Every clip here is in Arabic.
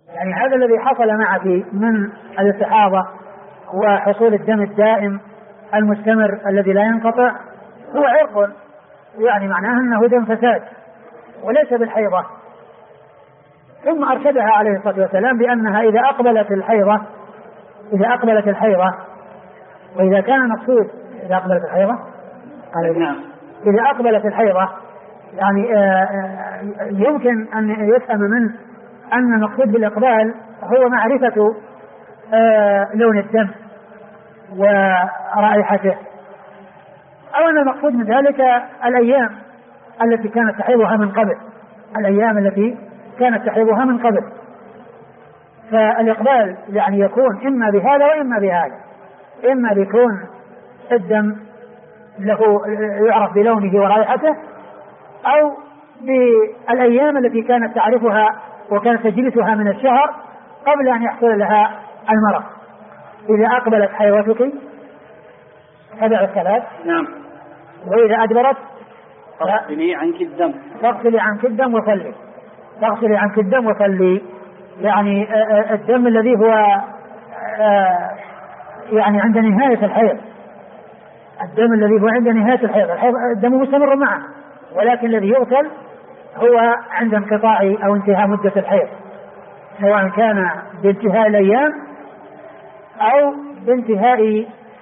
يعني هذا الذي حصل معك من الاستحاضة وحصول الدم الدائم المستمر الذي لا ينقطع هو عرق، يعني معناه أنه دم فساد وليس بالحيضة. ثم أرشدها عليه الصلاة والسلام بأنها إذا أقبلت الحيضة وإذا كان المقصود إذا أقبلت الحيضة يعني يمكن أن يفهم منه أن المقصود بالإقبال هو معرفة لون الدم ورائحته، أو أن المقصود من ذلك الأيام التي كانت تحيضها من قبل، فالإقبال يعني يكون إما بهذا وإما بهذا، إما بيكون الدم له يعرف بلونه ورائحته، أو بالأيام التي كانت تعرفها وكانت تجلسها من الشهر قبل أن يحصل لها المرض. إذا أقبلت حيضتك فدع الصلاة. نعم. وإذا أدبرت فاغسلي عنك الدم وصلي. يعني الدم الذي هو يعني عند نهاية الحيض، الدم مستمر معه، ولكن الذي يغسل هو عند انقطاع أو انتهاء مدة الحيض، سواء كان بانتهاء الأيام أو بانتهاء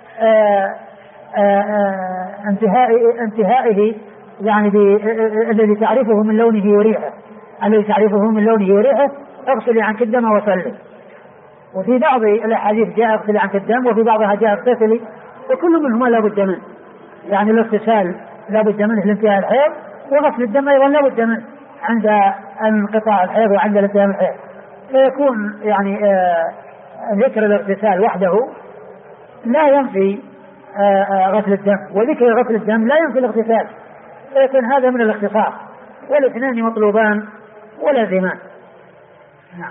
انتهائه، يعني الذي تعرفه من لونه وريحه، اغسلي عنك الدم وصلي. وفي بعض الأحاديث جاء اغسلي عنك الدم، وفي بعضها جاء اغتسلي، وكل منهما لا بد منه، يعني الاغتسال لا بد منه لانتهاء الحيض، وغسل الدم أيضا لا بد منه عند انقطاع الحيض وعند الانتهاء الحيض. فيكون يعني ذكر الاغتسال وحده لا ينفي غسل الدم، وذكر غسل الدم لا ينفي الاغتسال، فيكون هذا من الاختصاص، والاثنان مطلوبان ولازمان. نعم.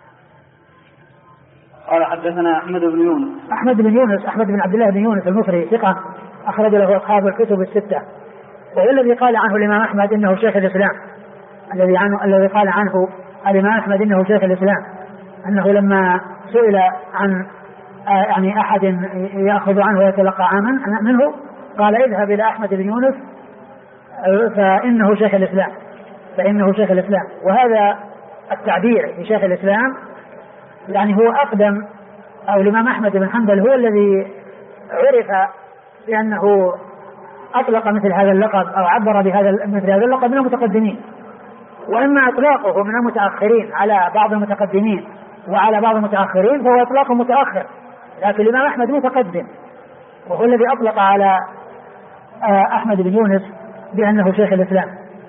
قال حدثنا أحمد بن عبد الله بن يونس المصري ثقة أخرج له أصحاب الكتب الستة، وهو الذي قال عنه الإمام أحمد إنه شيخ الإسلام، الذي قال عنه الإمام أحمد إنه شيخ الإسلام، أنه لما سئل عن يعني أحد يأخذ عنه ويتلقى منه قال اذهب إلى أحمد بن يونس فإنه شيخ الإسلام. وهذا التعبير بشيخ الإسلام يعني هو أقدم، أو الإمام أحمد بن حنبل هو الذي عرف بأنه أطلق مثل هذا اللقب أو عبر مثل هذا اللقب من المتقدمين، وإما إطلاقه من المتأخرين على بعض المتقدمين وعلى بعض المتأخرين فهو إطلاق متأخر، لكن الإمام أحمد متقدم وهو الذي أطلق على أحمد بن يونس بأنه شيخ الإسلام،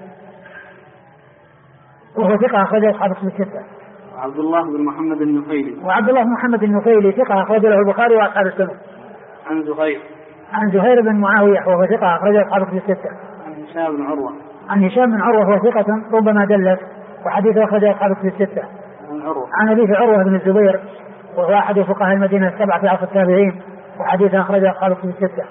وهو ثقة أخرجه أصحاب الكتب الستة. وعبد الله بن محمد النفيلي ثقة أخرجه له البخاري وأصحاب السنن. عن زهير بن معاوية وهو ثقة أخرجه أصحاب الكتب الستة. عن هشام بن عروة وهو ثقة ربما دلس وحديثه أخرجه أصحاب الكتب الستة. عن أبيه عروة بن الزبير وهو أحد فقهاء المدينة السبعة في عصر التابعين وحديثه أخرجه أصحاب الكتب الستة.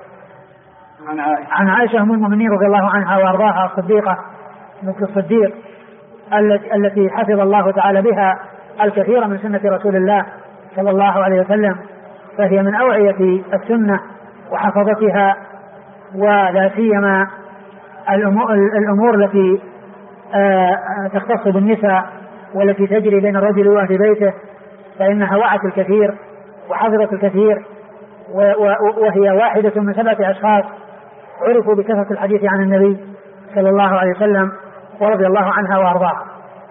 عن عائشة أم المؤمنين رضي الله عنها وأرضاها الصديقة بنت الصديق التي حفظ الله تعالى بها الكثير من سنة رسول الله صلى الله عليه وسلم، فهي من أوعية السنة وحفظتها، ولا سيما الأمور التي تختص بالنساء والتي تجري بين الرجل وأهل بيته، فإنها وعت الكثير وحفظت الكثير، وهي واحدة من 7 أشخاص عرفوا بكثرة الحديث عن النبي صلى الله عليه وسلم ورضي الله عنها وأرضاها.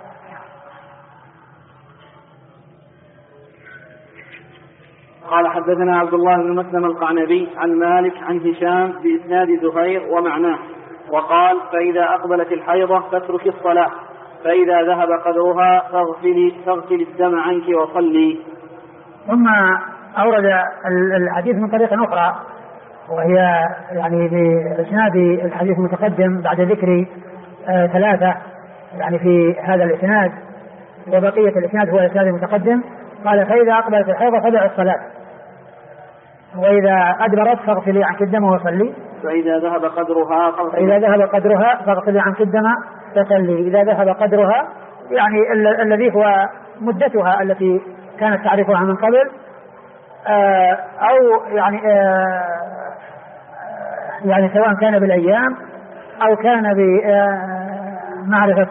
قال حدثنا عبد الله بن مسلم القعنبي عن مالك عن هشام بإسناد زهير ومعناه، وقال فإذا أقبلت الحيضة فاترك الصلاة، فإذا ذهب قدرها فاغسلي الدم عنك وصلي. ثم أورد الحديث من طريقة أخرى، وهي يعني بإسناد الحديث المتقدم بعد ذكر 3 يعني في هذا الإسناد، وبقية الإسناد هو الإسناد المتقدم. قال فإذا أقبلت الحيضة فدع الصلاة، وإذا أدبرت فاغسلي عنك الدم وصلي، فإذا ذهب قدرها فاغسلي عنك الدم وصلي. إذا ذهب قدرها يعني الذي هو مدتها التي كانت تعرفها من قبل، أو يعني سواء كان بالأيام أو كان بمعرفة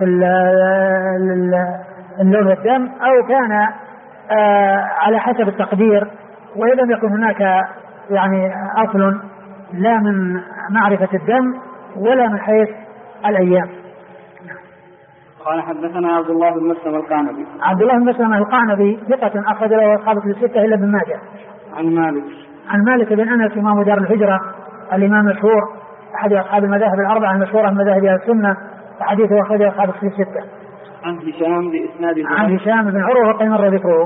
اللون والدم، أو كان على حسب التقدير، وإن لم يكن هناك يعني أصل لا من معرفة الدم ولا من حيث الأيام. قال حدثنا عبد الله بن مسلم القعنبي. عبد الله بن مسلم القعنبي ثقة أخرج له أصحاب الستة إلا ابن ماجه. عن مالك بن أنس إمام دار الهجرة الإمام المشهور أحد أصحاب المذاهب الأربعة المشهورة من مذاهب أهل السنة، حديثه أخرجه أصحاب الستة. عن هشام بإسناد عن هشام بن عروة وقد مر ذكره.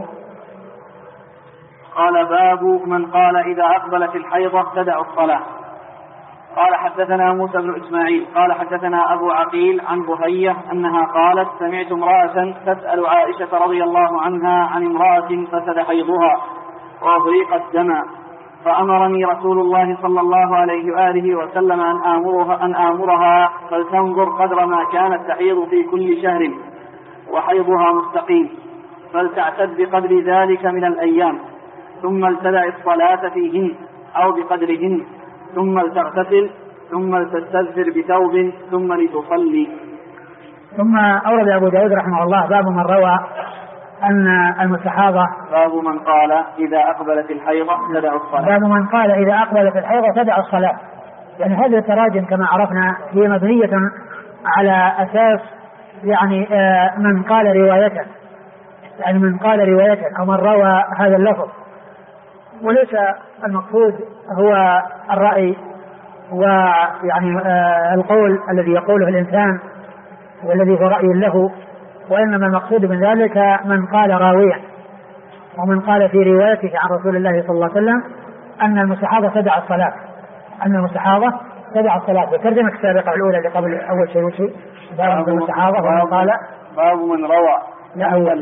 قال باب من قال إذا أقبلت الحيضة تدع الصلاة. قال حدثنا موسى بن إسماعيل قال حدثنا أبو عقيل عن بهية أنها قالت سمعت امرأة تسأل عائشة رضي الله عنها عن امرأة فسد حيضها وأغريقت دما، فأمرني رسول الله صلى الله عليه وآله وسلم أن آمرها فلتنظر قدر ما كانت تحيض في كل شهر وحيضها مستقيم، فلتعتد بقدر ذلك من الأيام، ثم لتدع الصلاة فيهن أو بقدرهن، ثم لتغتسل، ثم لتستغفر بثوب، ثم لتصلي. ثم أورد أبو داود رحمه الله باب من روى أن المستحاضة، باب من قال إذا أقبلت الحيضة تدع الصلاة. باب من قال إذا أقبلت الحيضة تدع الصلاة. يعني هذه التراجم كما عرفنا هي مبنية على أساس يعني من قال رواية، يعني من قال رواية أو من روى هذا اللفظ، وليس المقصود هو الرأي ويعني القول الذي يقوله الإنسان والذي هو رأي له، وإنما المقصود من ذلك من قال راويا ومن قال في روايته عن رسول الله صلى الله عليه وسلم أن المستحاضة تدع الصلاة، أن المستحاضة تدع الصلاة. وترجمة السابقة الأولى اللي قبل أول شيء باب المستحاضة ومن قال باب من روى لا أول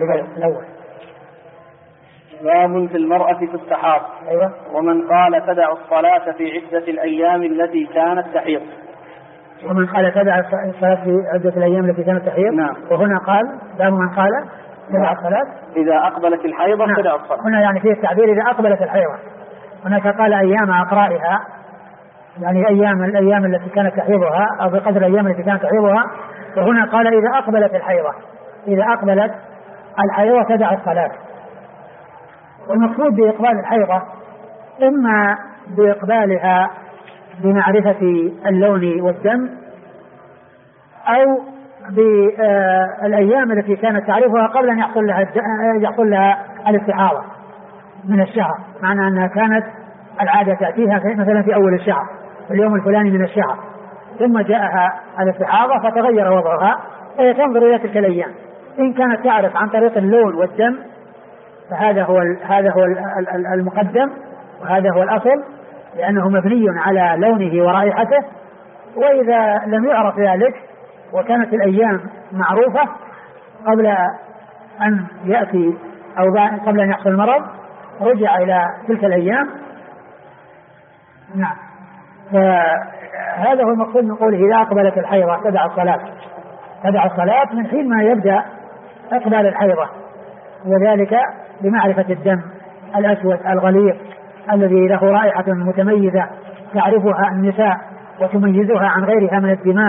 باب في المرأة تستحاض. أيوة. ومن قال تدع الصلاة في عدة الأيام التي كانت تحيض. ومن قال تدع الصلاة في عدة الأيام التي كانت تحيض. نعم. وهنا قال باب من قال تدع الصلاة إذا أقبلت الحيضة. نعم. تدع الصلاة. هنا يعني فيه التعبير إذا أقبلت الحيضة. هناك قال أيام أقرائها، يعني الأيام التي كانت تحيضها أو بقدر الأيام التي كانت تحيضها، وهنا قال إذا أقبلت الحيضة، إذا أقبلت الحيضة تدع الصلاة. والمقصود بإقبال الحيضة إما بإقبالها بمعرفة اللون والدم، أو بالأيام التي كانت تعرفها قبل أن يحصل لها الاستحاضة من الشهر، معنى أنها كانت العادة تأتيها مثلا في أول الشهر في اليوم الفلاني من الشهر، ثم جاءها الاستحاضة فتغير وضعها، فهي تنظر إلى تلك الأيام. إن كانت تعرف عن طريق اللون والدم فهذا هو المقدم وهذا هو الأصل، لأنه مبني على لونه ورائحته. وإذا لم يعرف ذلك وكانت الأيام معروفة قبل أن يأتي أو قبل أن يحصل المرض رجع إلى تلك الأيام. نعم. فهذا هو المقصود من قوله إذا أقبلت الحيضة تدع الصلاة. تدع الصلاة من حين ما يبدأ إقبال الحيضة، وذلك بمعرفة الدم الأسود الغليظ الذي له رائحة متميزة تعرفها النساء وتميزها عن غيرها من الدماء.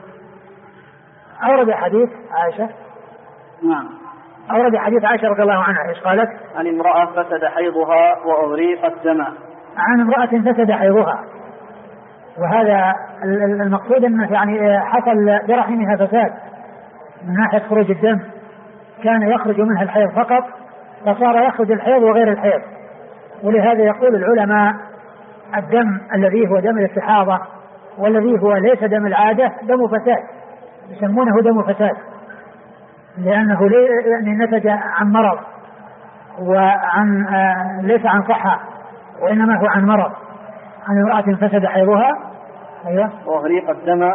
أورد حديث عائشة. نعم. أورد حديث عائشة رضي الله عنها إيش قالت؟ عن امرأة فسد حيضها وأغريقت دما. عن امرأة فسد حيضها، وهذا المقصود أنه يعني حصل برحمها فساد من ناحية خروج الدم، كان يخرج منها الحيض فقط فصار يخرج الحيض وغير الحيض. ولهذا يقول العلماء الدم الذي هو دم الاستحاضة والذي هو ليس دم العادة دم فساد، يسمونه دم فساد، لأنه نتج عن مرض وعن ليس عن صحة، وإنما هو عن مرض، عن امرأة فسد حيضها. أيوة. وأغريق الدم.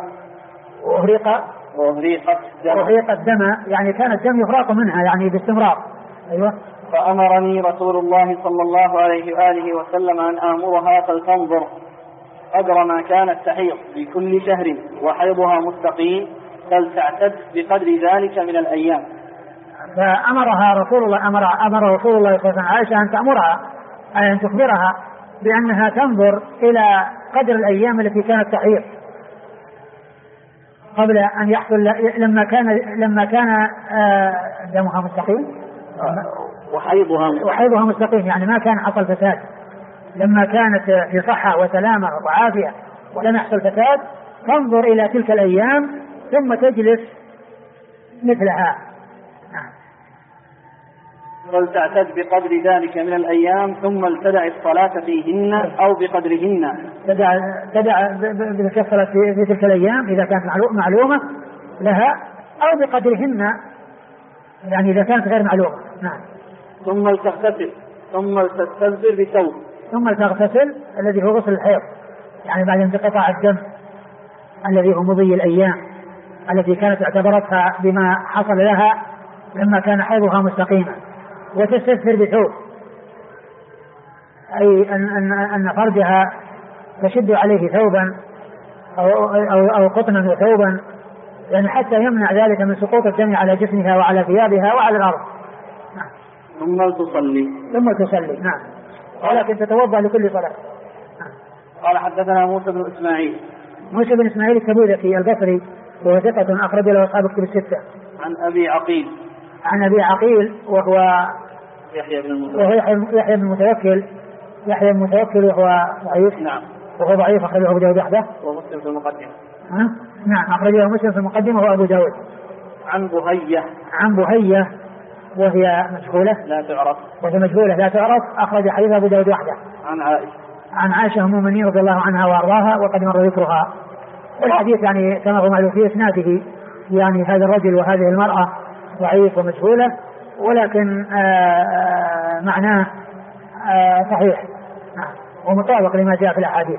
وأغريق الدم يعني كان الدم يفرق منها يعني باستمرار. أيوة. فأمرني رسول الله صلى الله عليه وآله وسلم أن آمرها فلتنظر قدر ما كانت تحيض في كل شهر وحيضها مستقيم، فلتعتد بقدر ذلك من الأيام. فأمرها رسول الله أمر رسول الله صلى الله عليه وسلم عائشة أن تأمرها أن تخبرها بأنها تنظر إلى قدر الأيام التي كانت تحيض قبل أن يحصل لما كان دمها مستقيم وحيضها مستقيم، يعني ما كان حصل فساد، لما كانت في صحة وسلامة وعافية ولم يحصل فساد تنظر إلى تلك الأيام ثم تجلس مثلها. ولتعتد بقدر ذلك من الأيام ثم ابتدع الصلاة فيهن أو بقدرهن. تدع بالكثرة في تلك الأيام إذا كانت معلومة لها أو بقدرهن، يعني إذا كانت غير معلومة. نعم. ثم تغتسل ثم تستنزل بثوب. ثم تغتسل الذي هو غسل الحيض، يعني بعد انقطاع الدم الذي هو مضي الأيام التي كانت اعتبرتها بما حصل لها لما كان حيضها مستقيما، وتستثمر بثوب، أي أن فرجها تشد عليه ثوبا أو قطنا وثوبا، يعني حتى يمنع ذلك من سقوط الدم على جسمها وعلى ثيابها وعلى الأرض. ثم تصلي. نعم. ولكن تتوضأ لكل صلاة. قال حدثنا موسى بن إسماعيل. موسى بن إسماعيل التبوذكي البصري وهو ثقة أخرج له أصحاب الكتب الستة. عن أبي عقيل وهو يحيى بن المتوكل وهو ضعيف. نعم. وهو ضعيف أخرجه أبو داود وحده. ومسلم في المقدمة. نعم أخرجه مسلم في المقدمة وهو أبو داود. عن بهية وهي مجهولة لا تعرف أخرج حديث أبو داود وحده. عن عائشة أم المؤمنين رضي الله عنها وأرضاها وقد مر ذكرها. والحديث يعني كما هو معلوم في إسناده يعني هذا الرجل وهذه المرأة ضعيف ومجهولة، ولكن معناه صحيح ومطابق لما جاء في الأحاديث.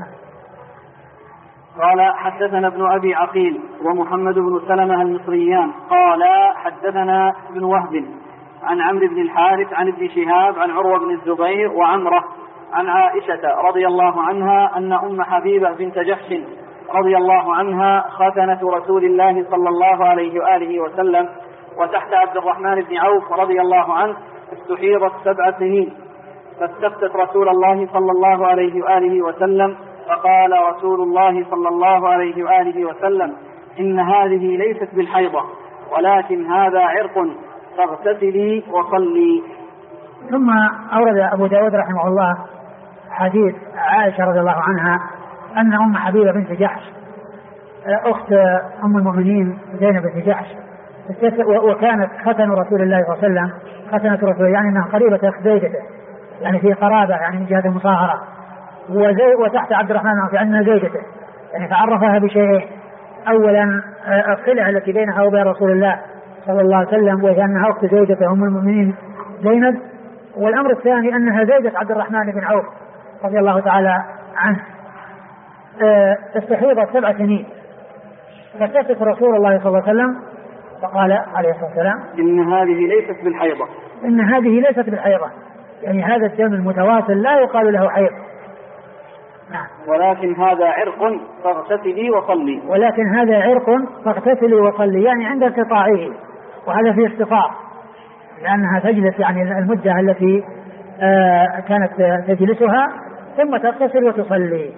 قال حدثنا ابن أبي عقيل ومحمد بن سلمة المصريان قال حدثنا ابن وهب عن عمرو بن الحارث عن ابن شهاب عن عروة بن الزبير وعمرة عن عائشة رضي الله عنها أن أم حبيبة بنت جحش رضي الله عنها ختنة رسول الله صلى الله عليه وآله وسلم وتحت عبد الرحمن بن عوف رضي الله عنه استحيضت 7 سنين، فاستفتت رسول الله صلى الله عليه وآله وسلم فقال رسول الله صلى الله عليه وآله وسلم إن هذه ليست بالحيضة ولكن هذا عرق فاغتسلي وصلي. ثم أورد أبو داود رحمه الله حديث عائشة رضي الله عنها أن أم حبيبة بنت جحش أخت أم المؤمنين زينب بنت جحش وكانت ختن رسول الله صلى الله عليه وسلم ختنة رسول يعني أنها قريبة أخت زوجته، يعني في قرابة يعني من جهة المصاهرة، وتحت عبد الرحمن أنها زوجته، يعني فعرفها بشيئين: أولا الصلة التي بينها وبين رسول الله صلى الله عليه وسلم وهي أنها أخت زوجته أم المؤمنين زينب، والأمر الثاني أنها زوجة عبد الرحمن بن عوف رضي الله تعالى عنه. استحيضت 7 سنين، فاستفتت رسول الله صلى الله عليه وسلم فقال عليه الصلاة والسلام إن هذه ليست بالحيضة، يعني هذا الدم المتواصل لا يقال له حيض. ولكن هذا عرق فاغتسلي وصلي، يعني عند انقطاعه، وهذا فيه اختصار لأنها تجلس يعني المدة التي كانت تجلسها ثم تغتسل وتصلي.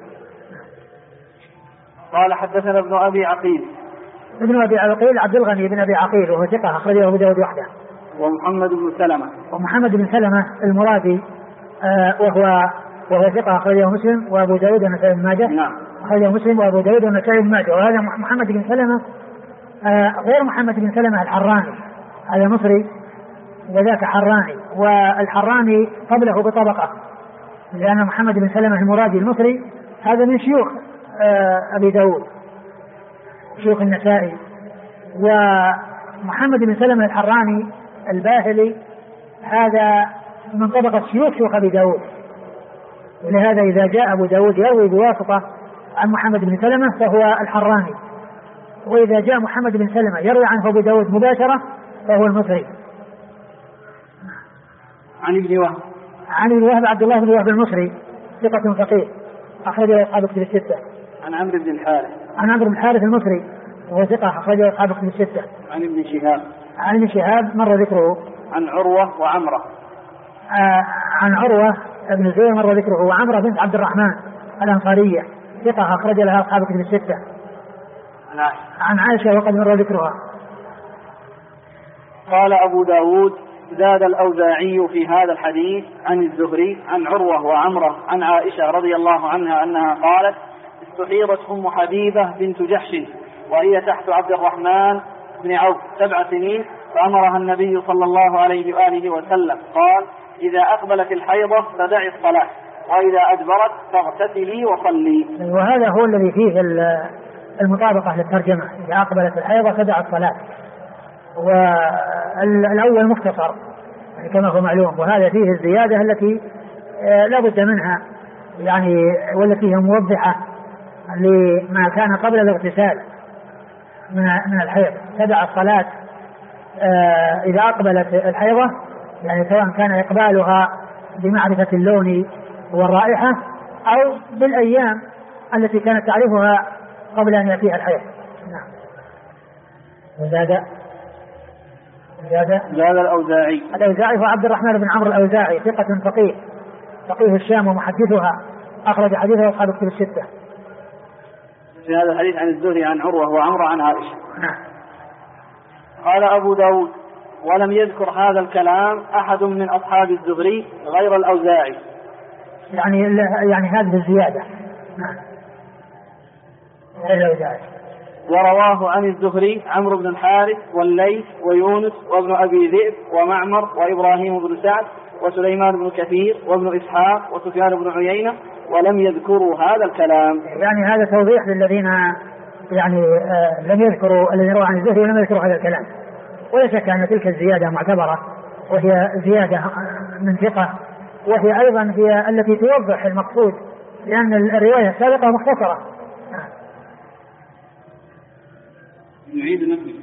قال حدثنا ابن أبي عقيل عبد الغني بن أبي عقيل وهو ثقة أخرجه أبو داود وحده. ومحمد بن سلمة المرادي وهو ثقة أخرجه مسلم وأبو داود والنسائي بن ماجه. نعم. أخرجه مسلم وأبو داود والنسائي بن ماجه. وهذا محمد بن سلمة غير محمد بن سلمة الحراني، هذا مصري وذاك حراني، والحراني قبله بطبقة، لأن محمد بن سلمة المرادي المصري هذا من شيوخ أبي داود شيوخ النسائي، ومحمد بن سلمة الحراني الباهلي هذا من طبقة شيوخ أبي داود، ولهذا إذا جاء أبو داود يروي بواسطة عن محمد بن سلمة فهو الحراني، وإذا جاء محمد بن سلمة يروي عنه أبو داود مباشرة فهو المصري. عن ابن وهب عبد الله بن وهب المصري ثقة فقيه أخرجه أصحاب الكتب الستة. عن عمرو بن الحارث المصري وهو ثقة أخرجه أصحاب الكتب الستة. عن عن ابن شهاب مر ذكره. عن عروة وعمرة. عن عروة بن الزبير مر ذكره، وعمرة بنت عبد الرحمن الأنصارية ثقة أخرج لها أصحاب الكتب الستة. عن عائشة وقد مر ذكرها. قال أبو داود زاد الأوزاعي في هذا الحديث عن الزهري عن عروة وعمرة عن عائشة رضي الله عنها أنها قالت استحيضت أم حبيبة بنت جحش وهي تحت عبد الرحمن بن عوف 7 سنين، فأمرها النبي صلى الله عليه وآله وسلم قال إذا أقبلت الحيضة فدعي الصلاة وإذا أدبرت فاغتسلي وصلي. وهذا هو الذي فيه المطابقة للترجمة، إذا أقبلت الحيضة فدعي الصلاة. والأول مختصر يعني كما هو معلوم، وهذا فيه الزيادة التي لا بد منها يعني، والتي هي موضحة لما كان قبل الاغتسال من الحيض. تدع الصلاة إذا أقبلت الحيضة، يعني سواء كان إقبالها بمعرفة اللون والرائحة أو بالأيام التي كانت تعرفها قبل أن يأتيها الحيض. نعم. زاد الأوزاعي هو عبد الرحمن بن عمرو الأوزاعي ثقة فقيه الشام ومحدثها، أخرج حديثه أصحاب الكتب الستة. في هذا الحديث عن الزهري عن عروة وعمرة عن عائشة. نعم. قال أبو داود ولم يذكر هذا الكلام أحد من أصحاب الزهري غير الأوزاعي، يعني هذه الزيادة. نعم. غير الأوزاعي. ورواه عن الزهري عمرو بن الحارث والليث ويونس وابن أبي ذئب ومعمر وإبراهيم بن سعد وسليمان بن كثير وابن إسحاق وسفيان بن عيينة، ولم يذكروا هذا الكلام. يعني هذا توضيح للذين يعني لم يذكروا، الذين رووا عن الزهري ولم يذكروا هذا الكلام. ولا شك أن تلك الزيادة معتبرة، وهي زيادة من ثقة، وهي أيضا هي التي توضح المقصود، لأن الرواية السابقة مختصرة. يعيد نفسه.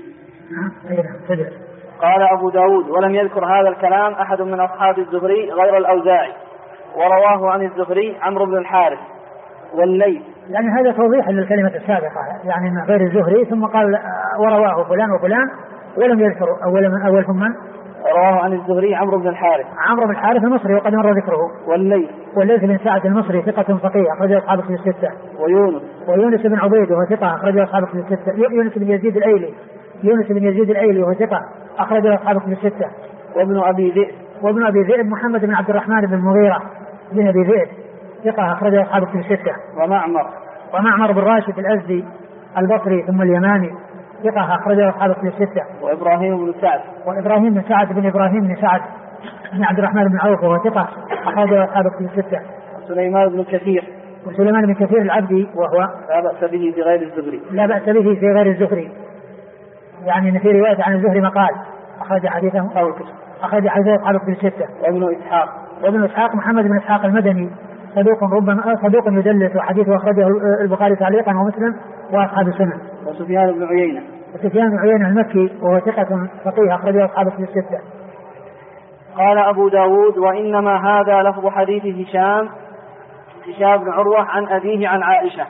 قال أبو داود ولم يذكر هذا الكلام أحد من أصحاب الزهري غير الأوزاعي، ورواه عن الزهري عمرو بن الحارث والليث. يعني هذا توضيح للكلمة السابقة، يعني من غير الزهري، ثم قال ورواه فلان وفلان ولم يذكر أولهم من؟ رواه عن الزهري عمرو بن الحارث المصري وقد مر ذكره. والليث بن سعد المصري ثقة فقيه أخرج أصحاب الكتب الستة. ويونس بن عبيد وهو ثقة أخرج أصحاب الكتب الستة. يونس بن يزيد الأيلي وهو ثقة أخرج أصحاب الكتب الستة. وابن أبي ذئب محمد بن عبد الرحمن بن المغيرة بن أبي ذئب ثقة أخرج أصحاب الكتب الستة. ومعمر بن راشد الأزدي البصري ثم اليماني ثقة أخرج أصحاب الكتب الستة. وإبراهيم بن سعد بن بن عبد الرحمن بن عوف وهو ثقة أخرج أصحاب الكتب الستة. وسليمان بن كثير العبدي وهو لا بأس به في غير الزهري، يعني إن في رواية عن الزهري مقال أخرج حديثه أصحاب الكتب الستة. وابن إسحاق محمد بن إسحاق المدني صدوق يدلس، وحديثه أخرجه البخاري تعليقا ومسلم وأصحاب السنن. وسفيان بن عيينة المكي وهو ثقة فقيه أخرجه أصحاب الكتب الستة. قال أبو داود وإنما هذا لفظ حديث هشام بن عروة عن أبيه عن عائشة.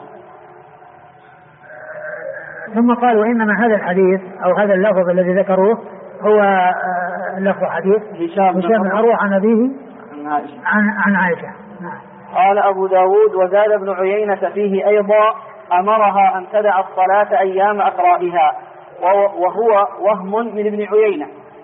ثم قال وإنما هذا الحديث أو هذا اللفظ الذي ذكروه هو لفظ حديث هشام بن عروة عن أبيه عن عائشة. قال أبو داود وزاد ابن عيينة فيه أيضا أمرها أن تدع الصلاة أيام أقرائها، وهو وهم من ابن عيينة.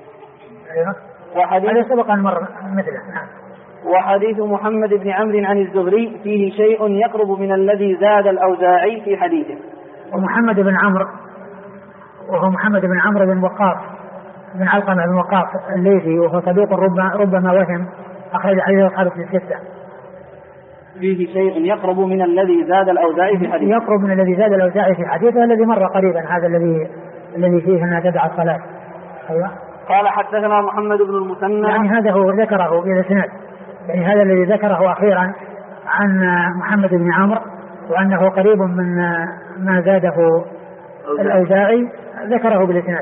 وحديث سبق أن مر مثله. وحديث محمد بن عمرو عن الزهري فيه شيء يقرب من الذي زاد الأوزاعي في حديثه. ومحمد بن عمرو وهو محمد بن عمرو بن وقاص بن علقمة بن وقاص الليثي وهو صدوق ربما وهم أخرج حديثه أصحاب الكتب الستة. فيه شيء يقرب من الذي زاد الأوزاعي في حديثه الذي مر قريبا، هذا الذي فيه أنها تدع الصلاة. أيوة. قال حدثنا محمد بن المثنى، يعني هذا هو ذكره إلى سند، يعني هذا الذي ذكره أخيرا عن محمد بن عمرو وأنه قريب من ما زاده الأوزاعي ذكره بالإسناد.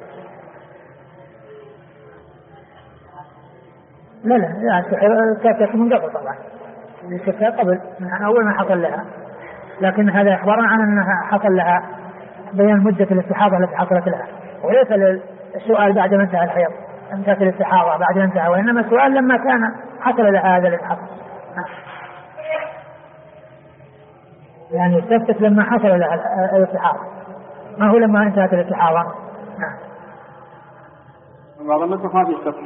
لا كانت من قبل طبعا، الكتاب قبل من أول ما حصل لها، لكن هذا إخبارنا عن أنها حصل لها بيان مدة الاستحاضة التي حصلت لها، وليس السؤال بعد ما انتهى الحيض، انتهت الاستحاضة بعد ما انتهى، وإنما السؤال لما كان حصل لها هذا اللي حصل، يعني استفتت لما حصل لها الاستحاضة، ما هو لما انتهت الاستحاضة. بعض النسخ ما في استفتت.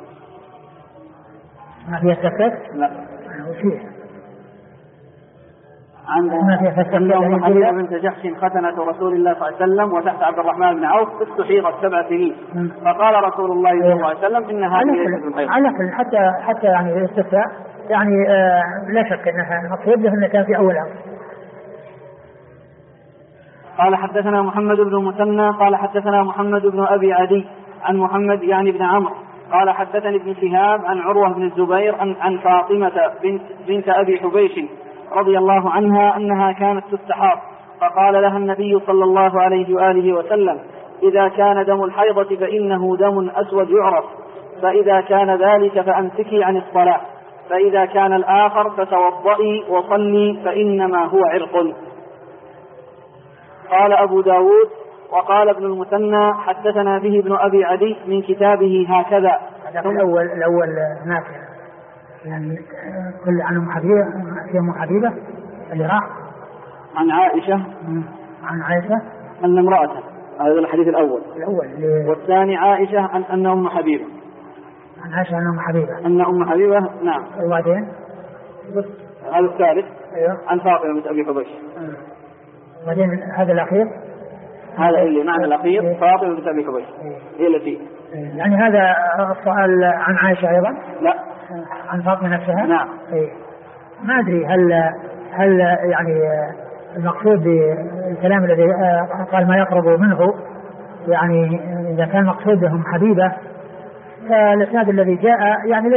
ما فيها استفتت؟ لا. وشيء عندنا أن حبيبة بنت جحش ختنة رسول الله صلى الله عليه وسلم وتحت عبد الرحمن بن عوف استحيضت 7 سنين، فقال رسول الله صلى الله عليه وسلم إن هذه ليست من حيض. على كل حتى يعني الاستفتاء يعني لا شك أنها المقصود له أنه كان في أول أمر. قال حدثنا محمد بن المثنى قال حدثنا محمد بن أبي عدي عن محمد يعني بن عمرو قال حدثني ابن شهاب عن عروة بن الزبير عن فاطمة بنت أبي حبيش رضي الله عنها أنها كانت تستحاض، فقال لها النبي صلى الله عليه وآله وسلم: إذا كان دم الحيضة فإنه دم أسود يعرف، فإذا كان ذلك فأمسكي عن الصلاة، فإذا كان الآخر فتوضئي وصلي فإنما هو عرق. قال أبو داود وقال ابن المثنى حدثنا به ابن أبي عدي من كتابه هكذا. الأول نافع يعني كل عن أم حبيبة اللي راح عن عائشة أن امرأة، هذا الحديث الأول والثاني عائشة أن أم حبيبة، عن عائشة أن أم حبيبة نعم. وبعدين هذا الثالث عن فاطمة بنت أبي حبيش. وبعدين هذا الأخير هذا اللي معنى الأخير فاطمة بنت أبي حبيش هي التي يعني هذا السؤال عن عائشة أيضا؟ لا، عن فاطمة نفسها. نعم. ما أدري هل يعني المقصود بالكلام الذي قال ما يقرب منه، يعني إذا كان مقصود بهم حبيبة فالإسناد الذي جاء يعني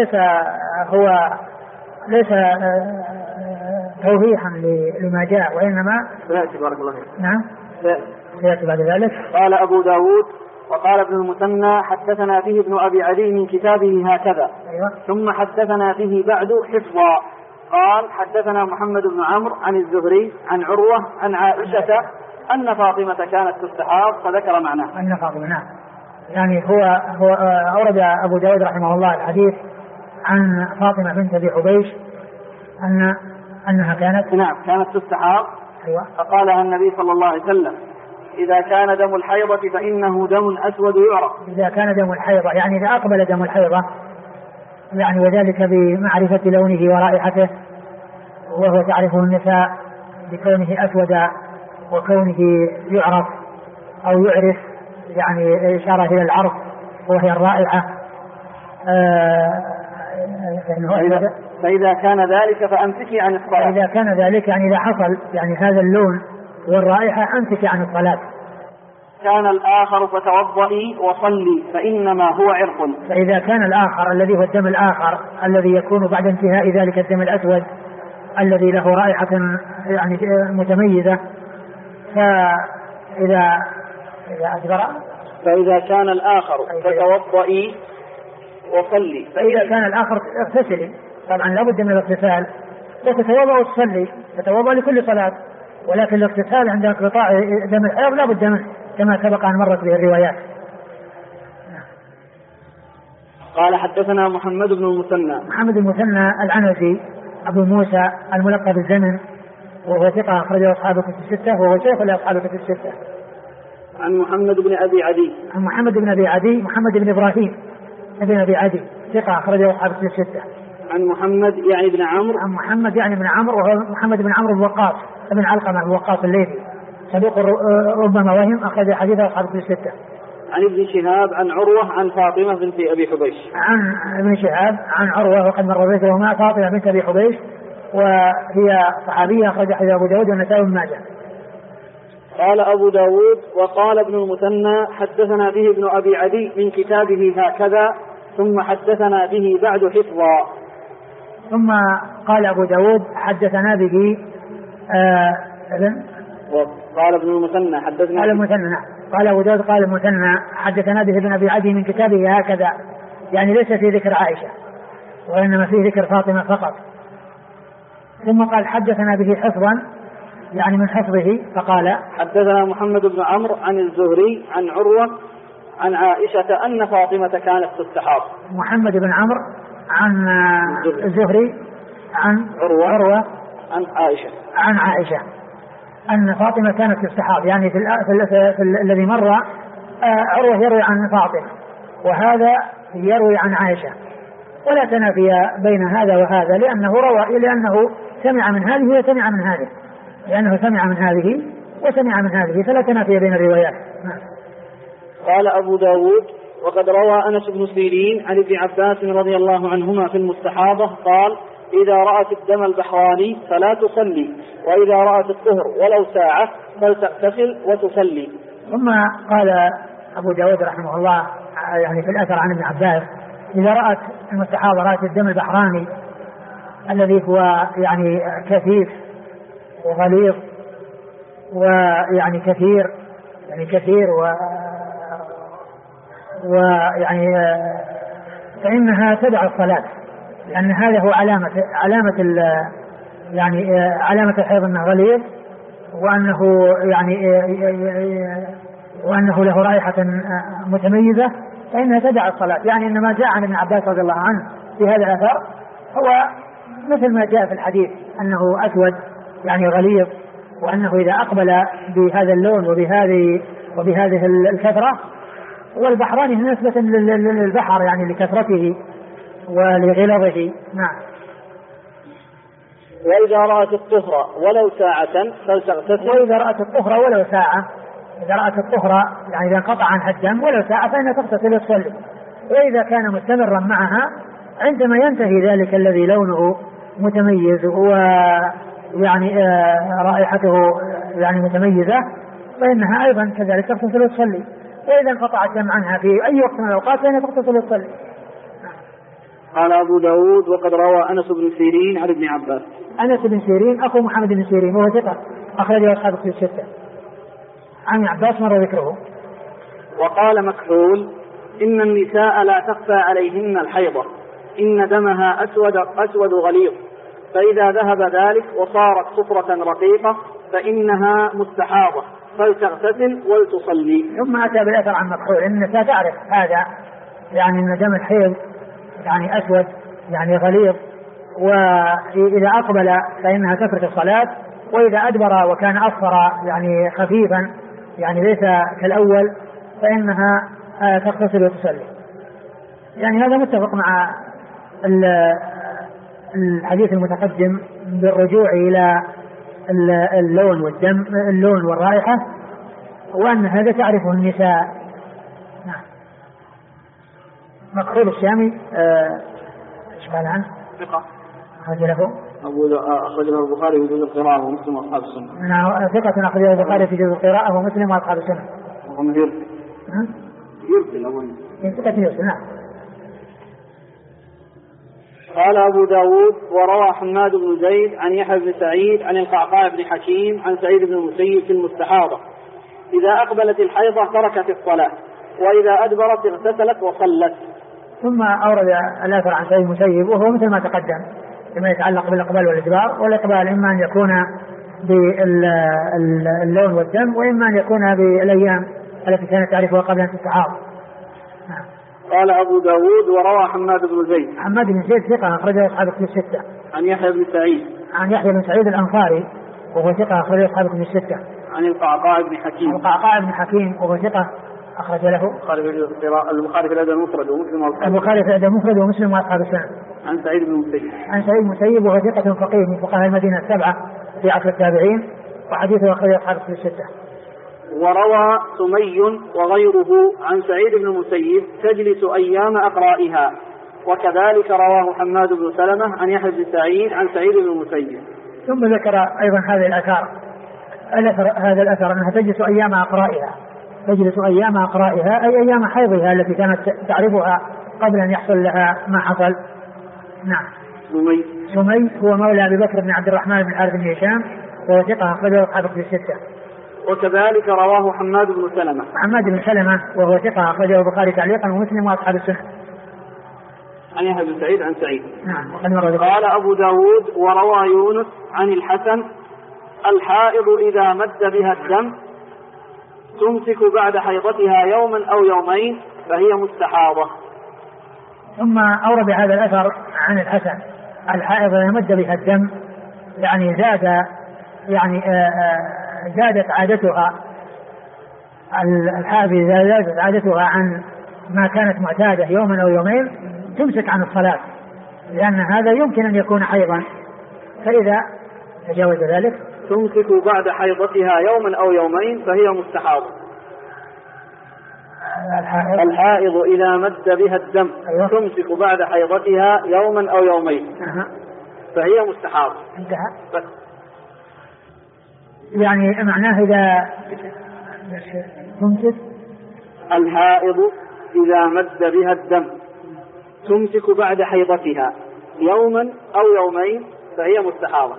ليس توضيحا لما جاء، وإنما سيأتي بارك الله فيك. نعم سيأتي بعد ذلك. قال أبو داود وقال ابن المثنى حدثنا به ابن أبي عدي من كتابه هكذا. أيوة. ثم حدثنا به بعد حفظا. قال حدثنا محمد بن عمرو عن الزهري عن عروة عن عائشة أن فاطمة كانت تستحاض فذكر معناه. أن فاطمة نعم، يعني هو أورد أبو داود رحمه الله الحديث عن فاطمة بنت أبي حبيش أنها كانت تستحاض. أيوة. فقالها النبي صلى الله عليه وسلم: إذا كان دم الحيضة فإنه دم أسود يعرف. إذا كان دم الحيضة يعني إذا أقبل دم الحيضة يعني وذلك بمعرفة لونه ورائحته، وهو تعرفه النساء بكونه أسود وكونه يعرف أو يعرف، يعني إشارة إلى العرف وهي الرائحة. فإذا كان ذلك فأمسكي عن الصلاة. إذا كان ذلك يعني إذا حصل يعني هذا اللون والرائحة أمسكي عن الصلاة. كان الآخر فتوضئي وصلي فإنما هو عرق. فإذا كان الآخر الذي هو الدم الآخر الذي يكون بعد انتهاء ذلك الدم الأسود الذي له رائحة يعني متميزة، فإذا أجبر فإذا كان الآخر فتوضئي وصلي. فإذا كان الآخر اغتسلي، طبعا لابد من الاغتسال، وتتوضأ وتصلي، تتوضأ لكل صلاة، ولكن الاغتسال عند انقطاع دم الحيض لابد منه كما سبق أن مرت به الروايات. قال حدثنا محمد بن المثنى العنزي أبو موسى الملقب بالزمن، وهو ثقة أخرجه أصحاب الكتب الستة، وهو شيخ لأصحاب الكتب الستة. عن محمد بن أبي عدي محمد بن إبراهيم ابن أبي عدي ثقة أخرجه أصحاب الكتب الستة. عن محمد يعني بن عمرو وهو محمد بن عمرو الوقاص ابن علقمة الوقاص الليثي، صدوق ربما وهم، أخرج حديثه أصحاب الكتب الستة. عن ابن شهاب عن عروة عن فاطمة بنت أبي حبيش. عن ابن شهاب عن عروة وقد مر ذكره مع فاطمة بنت أبي حبيش، وهي صحابية أخرج حديث أبو داود والنسائي وابن ماجه. قال أبو داود وقال ابن المثنى حدثنا به ابن أبي عدي من كتابه هكذا، ثم حدثنا به بعد حفظا. ثم قال أبو داود حدثنا به قال ابن المثنى حدثنا قال أبو داود قال المثنى حدثنا به ابن أبي عدي من كتابه هكذا، يعني ليس في ذكر عائشة وإنما في ذكر فاطمة فقط. ثم قال حدثنا به حفظا يعني من حفظه، فقال حدثنا محمد بن عمرو عن الزهري عن عروة عن عائشة أن فاطمة كانت تستحاض. محمد بن عمرو عن الزهري عن عروة عن عائشة أن فاطمة كانت تستحاض. يعني في الذي مر عروة يروي عن فاطمة وهذا يروي عن عائشة، ولا تنافي بين هذا وهذا لأنه سمع من هذه وسمع من هذه، لأنه سمع من هذه وسمع من هذه، فلا تنافي بين الروايات. قال أبو داود وقد روى أنس بن سيرين عن ابن عباس رضي الله عنهما في المستحاضة قال إذا رأت الدم البحراني فلا تصلي، وإذا رأت الطهر ولو ساعة فلتغتسل وتصلي. ثم قال أبو داود رحمه الله يعني في الأثر عن ابن عباس إذا رأت المستحاضة رأت الدم البحراني الذي هو يعني كثيف وغليظ ويعني كثير ويعني فإنها تدع الصلاة، لأن هذا هو علامة الحيض أنه غليظ وأنه له رائحة متميزة، فإنها تدع الصلاة. يعني إن ما جاء عن ابن عباس رضي الله عنه في هذا الأثر هو مثل ما جاء في الحديث أنه أسود يعني غليظ، وأنه إذا أقبل بهذا اللون وبهذه الكثرة، والبحراني نسبة للبحر يعني لكثرته ولغلظه. نعم. وإذا رأت الطهر ولو ساعة فلتغتسل. وإذا رأت الطهر ولو ساعة، إذا رأت الطهر يعني إذا انقطع عنها الدم ولو ساعة فإنها تغتسل وتصلي. وإذا كان مستمرا معها عندما ينتهي ذلك الذي لونه متميز ويعني رائحته يعني متميزة فإنها أيضا كذلك تغتسل وتصلي. وإذا انقطع الدم عنها في أي وقت من الأوقات فإنها تغتسل وتصلي. قال أبو داود وقد روى أنس بن سيرين عن ابن عباس. أنس بن سيرين أخو محمد بن سيرين وهو ثقة أخرجه أصحاب الكتب الستة. عن ابن عباس مر ذكره. وقال مكحول إن النساء لا تخفى عليهن الحيضة، إن دمها أسود غليظ، فإذا ذهب ذلك وصارت صفرة رقيقة فإنها مستحاضة فلتغتسل ولتصلي. ثم أتى بالأثر عن مكحول إن النساء تعرف هذا، يعني أن دم الحيض يعني أسود يعني غليظ، وإذا أقبل فإنها تترك الصلاة، وإذا أدبر وكان أصفر يعني خفيفا يعني ليس كالأول فإنها تغتسل وتصلي. يعني هذا متفق مع الحديث المتقدم بالرجوع إلى اللون والرائحة، وأن هذا تعرفه النساء. نعم. مكحول الشامي ايش قال عنه؟ ثقة أخرج له البخاري في جزء القراءة ومسلم وأصحاب السنة. نعم ثقة أخرجه البخاري في جزء القراءة ومسلم وأصحاب السنة. وهم يرسل أول. ثقة يرسل. نعم. قال أبو داود وروى حماد بن زيد عن يحيى بن سعيد عن القعقاع بن حكيم عن سعيد بن المسيب في المستحاضة إذا أقبلت الحيضة تركت الصلاة، وإذا أدبرت اغتسلت وصلت. ثم أورد الأثر عن سعيد المسيب وهو مثل ما تقدم فيما يتعلق بالإقبال والإدبار. والإقبال إما أن يكون باللون والدم، وإما أن يكون بالأيام التي كانت تعرفها قبل أن تستحاض. قال أبو داود وروى حماد بن زيد. حماد بن زيد ثقة أخرجه أصحاب الكتب الستة. عن يحيى بن سعيد. عن يحيى بن سعيد الأنصاري وهو ثقة أخرجه أصحاب الكتب الستة. عن القعقاع بن حكيم. القعقاع بن حكيم وهو ثقة أخرج له البخاري في الأدب المفرد ومسلم وأصحاب. البخاري في الأدب المفرد ومسلم وأصحاب السنن. عن سعيد بن المسيب. عن سعيد المسيب وهو ثقة فقيه من فقهاء المدينة السبعة في عصر التابعين، وحديثه أخرجه أصحاب الكتب الستة. وروى سمي وغيره عن سعيد بن المسيب تجلس أيام أقرائها، وكذلك رواه حماد بن سلمة عن يحيى بن سعيد عن سعيد بن المسيب. ثم ذكر أيضا هذا الأثر أنها تجلس أيام أقرائها، تجلس أيام أقرائها أي أيام حيضها التي كانت تعرفها قبل أن يحصل لها ما حصل. نعم. سمي هو مولى أبي بكر بن عبد الرحمن بن الحارث بن هشام وهو ثقة أخرجه أصحاب الكتب الستة. وكذلك رواه حماد بن سلمة. حماد بن سلمة وهو ثقة أخرجه البخاري تعليقا ومسلم وأصحاب السنة. عن يحيى بن سعيد عن سعيد. نعم. قال أبو داود وروى يونس عن الحسن الحائض إذا مد بها الدم تمسك بعد حيضتها يوما أو يومين فهي مستحاضة. ثم أورد هذا الأثر عن الحسن: الحائض إذا مد بها الدم يعني زادت عادتها، الحائض إذا زادت عادتها عن ما كانت معتادة يوما أو يومين تمسك عن الصلاة، لأن هذا يمكن أن يكون حيضا، فإذا تجاوز ذلك تمسك بعد حيضتها يوما أو يومين فهي مستحاضة. الحائض إذا مد بها الدم تمسك بعد حيضتها يوما أو يومين فهي مستحاضة. انتهى. يعني معناه إذا تمسك الحائض إذا مد بها الدم تمسك بعد حيضتها يوما أو يومين فهي مستحاضة.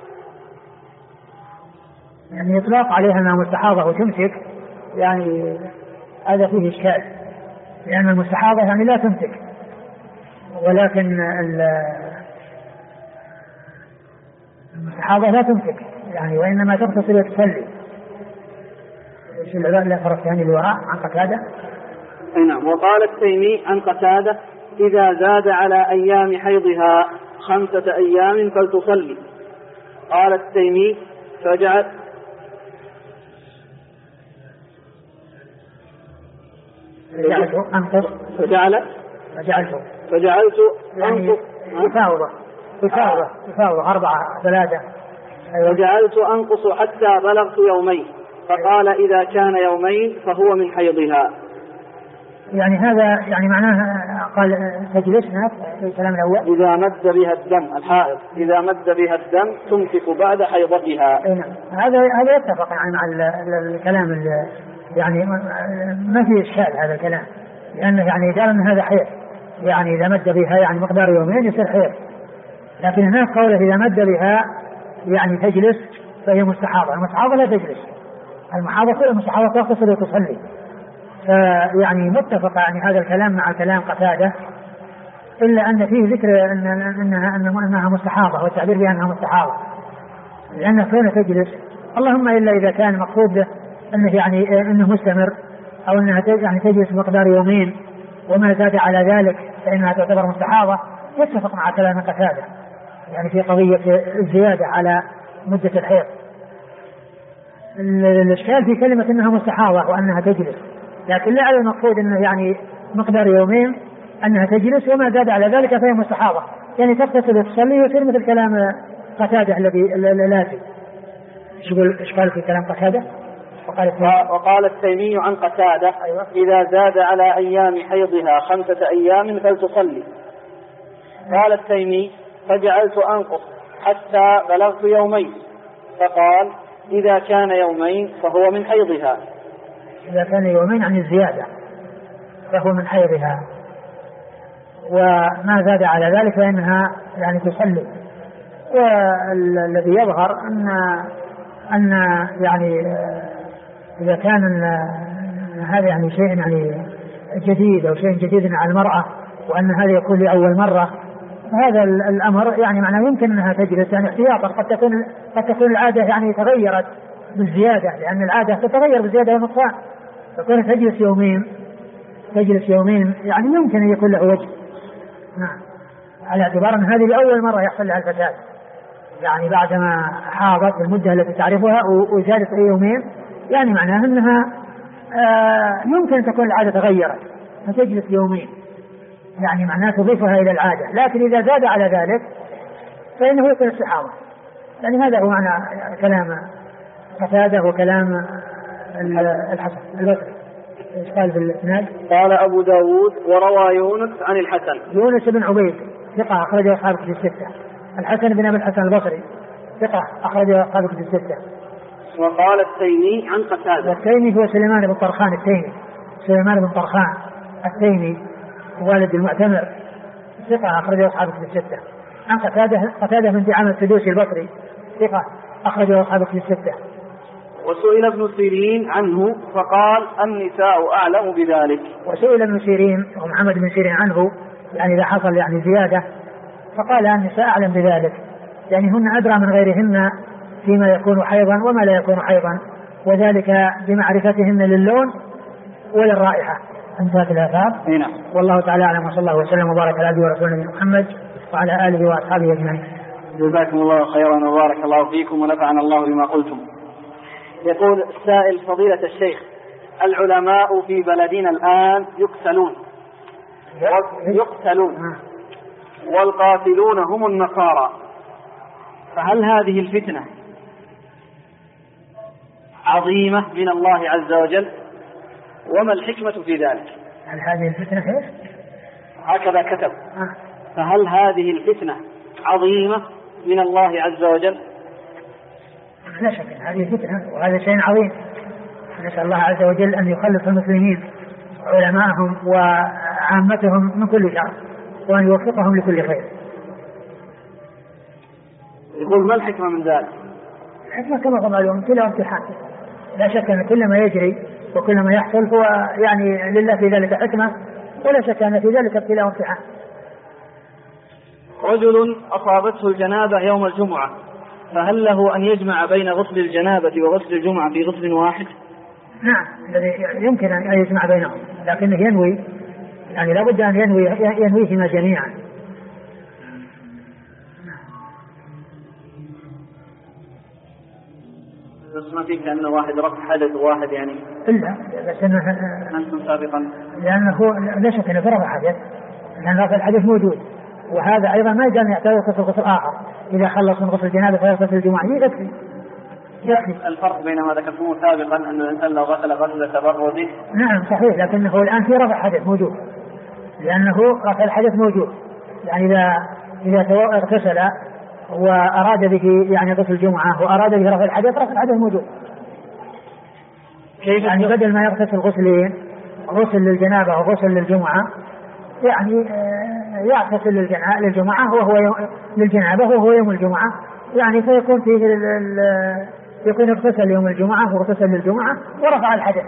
يعني إطلاق عليها أنها مستحاضة وتمسك يعني هذا فيه إشكال، لأن المستحاضة يعني لا تمسك، ولكن المستحاضة لا تمسك يعني، وإنما تغتسل وتصلي. ايش الأثر الثاني اللي وراء عن قتادة؟ نعم. وقال التيمي عن قتادة: إذا زاد على أيام حيضها 5 أيام فلتصلي. قال التيمي: فجعلت أنقص أنقص يفاوض 4 3. وجعلت أنقص حتى بلغت يومين، فقال: إذا كان يومين فهو من حيضها. يعني هذا يعني معناه قال تجلسنا في الكلام الأول إذا مد بها الدم، الحائض إذا مد بها الدم تمسك بعد حيضتها. هذا يتفق يعني مع الكلام يعني ما في إشكال هذا الكلام، لأنه يعني قال أن هذا حيض، يعني إذا مد بها يعني مقدار يومين يصير حيض، لكن هناك قوله إذا مد بها يعني تجلس فهي مستحاضة. المستحاضة لا تجلس، المستحاضة تغتسل وتصلي. فيعني متفق يعني هذا الكلام مع كلام قتادة، إلا أن فيه ذكر أنها مستحاضة، والتعبير بأنها مستحاضة، لأن كونه تجلس اللهم إلا إذا كان مقصود به أنه يعني أنه مستمر، أو أنها يعني تجلس مقدار يومين وما زاد على ذلك فإنها تعتبر مستحاضة. يتفق مع كلام قتادة يعني في قضية الزيادة على مدة الحيض. الإشكال في كلمة أنها مستحاضة وأنها تجلس، لكن لا على المقصود أنه يعني مقدار يومين أنها تجلس وما زاد على ذلك فهي مستحاضة، يعني تغتسل وتصلي ويصير مثل كلام قتادة الذي لازم. إيش قال في كلام قتادة؟ وقال التيمي عن قتادة: إذا زاد على أيام حيضها 5 أيام فلتصلي. قال التيمي: فجعلت أنقص حتى بلغت يومين، فقال: إذا كان يومين فهو من حيضها. إذا كان يومين عن الزيادة فهو من حيضها، وما زاد على ذلك فإنها يعني تصلي. والذي يظهر أن يعني إذا كان هذا يعني شيء يعني جديد أو شيء جديد على المرأة، وأن هذا يكون لأول مرة، هذا الأمر يعني معناه يمكن أنها تجلس يعني احتياطا. قد تكون العادة يعني تغيرت بالزيادة، لأن العادة تتغير بالزيادة والنقصان، فكون تجلس يومين يعني يمكن أن يكون له وجه. نعم، على اعتبار أن هذه لأول مرة يحصل لها الفساد، يعني بعدما حاضت المدة التي تعرفها وزادت يومين، يعني معناه أنها يمكن أن تكون العادة تغيرت فتجلس يومين، يعني معناه تضيفها إلى العادة. لكن إذا زاد على ذلك فإنه يكون استحاضة. يعني هذا هو معنى كلام قتادة وكلام الحسن البصري. ايش قال في الاسناد؟ قال أبو داود: وروى يونس عن الحسن. يونس بن عبيد ثقة أخرجه أصحاب الكتب الستة. الحسن بن أبي الحسن البصري ثقة أخرجه أصحاب الكتب الستة. وقال التيمي عن قتادة. والتيمي هو سليمان بن طرخان التيمي، سليمان بن طرخان التيمي والد المعتمر، ثقة أخرجه أصحاب الكتب الستة. عن قتادة بن دعامة السدوسي البصري ثقة أخرجه أصحاب الكتب الستة. وسئل ابن سيرين عنه فقال: النساء أعلم بذلك. وسئل ابن سيرين ومحمد بن سيرين عنه يعني إذا حصل يعني زيادة، فقال: النساء أعلم بذلك، يعني هن أدرى من غيرهن فيما يكون حيضا وما لا يكون حيضا، وذلك بمعرفتهن للون وللرائحة. انتهت الآثار. هنا. والله تعالى أعلم، وصلى الله وسلم وبارك على عبده ورسوله محمد وعلى آله وأصحابه أجمعين. جزاكم الله خيرا وبارك الله فيكم ونفعنا الله بما قلتم. يقول السائل: فضيلة الشيخ، العلماء في بلدنا الآن يقتلون والقاتلون هم النصارى، فهل هذه الفتنة عظيمة من الله عز وجل؟ وما الحكمة في ذلك؟ هل هذه الفتنة ايش؟ هكذا كتب. فهل هذه الفتنة عظيمة من الله عز وجل؟ لا شك هذه فتنة وهذا شيء عظيم. نسأل الله عز وجل أن يخلص المسلمين علماءهم وعامتهم من كل شر وأن يوفقهم لكل خير. يقول: ما الحكمة من ذلك؟ الحكمة كما قال اليوم كله امتحان. لا شك أن كل ما يجري وكل ما يحصل هو يعني لله في ذلك حكمة، ولا شك أن في ذلك ابتلاء وامتحان. رجل أصابته الجنابة يوم الجمعة، فهل له أن يجمع بين غسل الجنابة وغسل الجمعة في غسل واحد؟ نعم، الذي يمكن أن يجمع بينهم، لكنه ينوي، يعني لابد أن ينويهما جميعا. ما فيك كأنه واحد رفع حدث وواحد يعني إلا بس أنه أنتم سابقا، لأنه لا شك أنه رفع حدث، لأن رفع الحدث موجود، وهذا أيضا ما يجب أن يعتبر غسل آخر. إذا خلص من غسل الجنابة فيغتسل الجمعة يكفي. الفرق بين ما ذكرتموه سابقا أن الإنسان لو غسل تبرده. نعم صحيح، لكنه الآن في رفع حدث موجود، لأنه رفع الحدث موجود. يعني إذا اغتسل وأراد به يعني غسل الجمعة وأراد به رفع الحدث موجود. كيف يعني بدل ما يغتسل غسلين، غسل للجنابة وغسل للجمعة، يعني يغتسل للجمعة وهو للجنابة وهو يوم الجمعة، يعني فيكون فيه يكون اغتسل يوم الجمعة واغتسل للجمعة ورفع الحدث.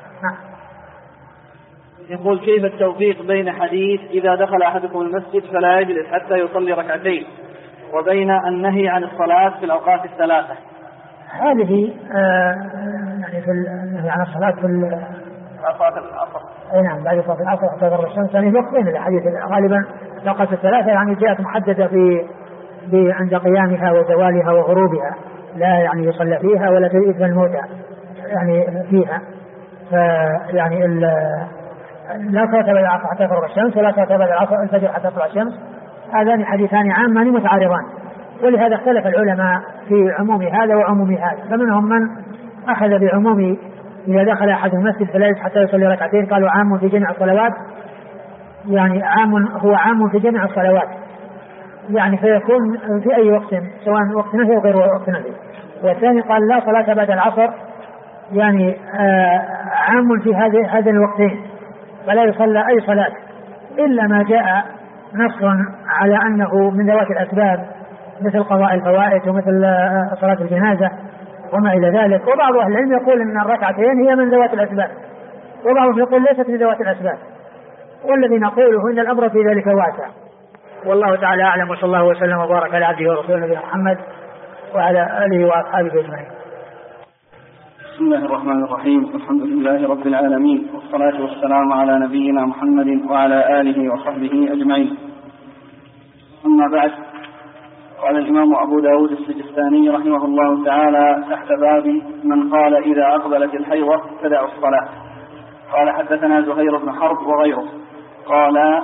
يقول: كيف التوفيق بين حديث إذا دخل أحدكم المسجد فلا يجلس حتى يصلي ركعتين وبين النهي عن الصلاة في الأوقات الثلاثة؟ هذه يعني في النهي عن الصلاة في أوقات العصر. نعم، بعد صلاة العصر حتى تغرب الشمس، يعني وقتين الأحاديث غالبا الأوقات الثلاثة، يعني جاءت محددة عند قيامها وزوالها وغروبها، لا يعني يصلى فيها ولا يدفن الموتى يعني فيها. فيعني لا صلاة بعد العصر حتى تغرب الشمس ولا صلاة بعد الفجر حتى تطلع الشمس، هذان حديثان عامان متعارضان، ولهذا اختلف العلماء في عموم هذا وعموم هذا. فمنهم من أخذ بعموم إذا دخل أحد المسجد فلا يجلس حتى يصلي ركعتين، قالوا عام في جميع الصلوات، يعني هو عام في جميع الصلوات، يعني فيكون في أي وقت سواء وقت نهي أو غير وقت نهي. والثاني قال لا صلاة بعد العصر، يعني عام في هذين الوقتين، فلا يصلى أي صلاة إلا ما جاء نص على أنه من ذوات الأسباب، مثل قضاء الفوائد ومثل صلاة الجنازة وما إلى ذلك. وبعض أهل العلم يقول أن الركعتين هي من ذوات الأسباب، وبعضهم يقول ليست من ذوات الأسباب، والذي نقوله إن الأمر في ذلك واسع. والله تعالى أعلم، وصلى الله وسلم وبارك على عبده ورسوله نبينا محمد وعلى آله وأصحابه أجمعين. بسم الله الرحمن الرحيم، الحمد لله رب العالمين، والصلاة والسلام على نبينا محمد وعلى آله وصحبه أجمعين. أما بعد، قال الإمام أبو داود السجستاني رحمه الله تعالى تحت باب من قال إذا أقبلت الحيضة فدعوا الصلاة. قال: حدثنا زهير بن حرب وغيره قال: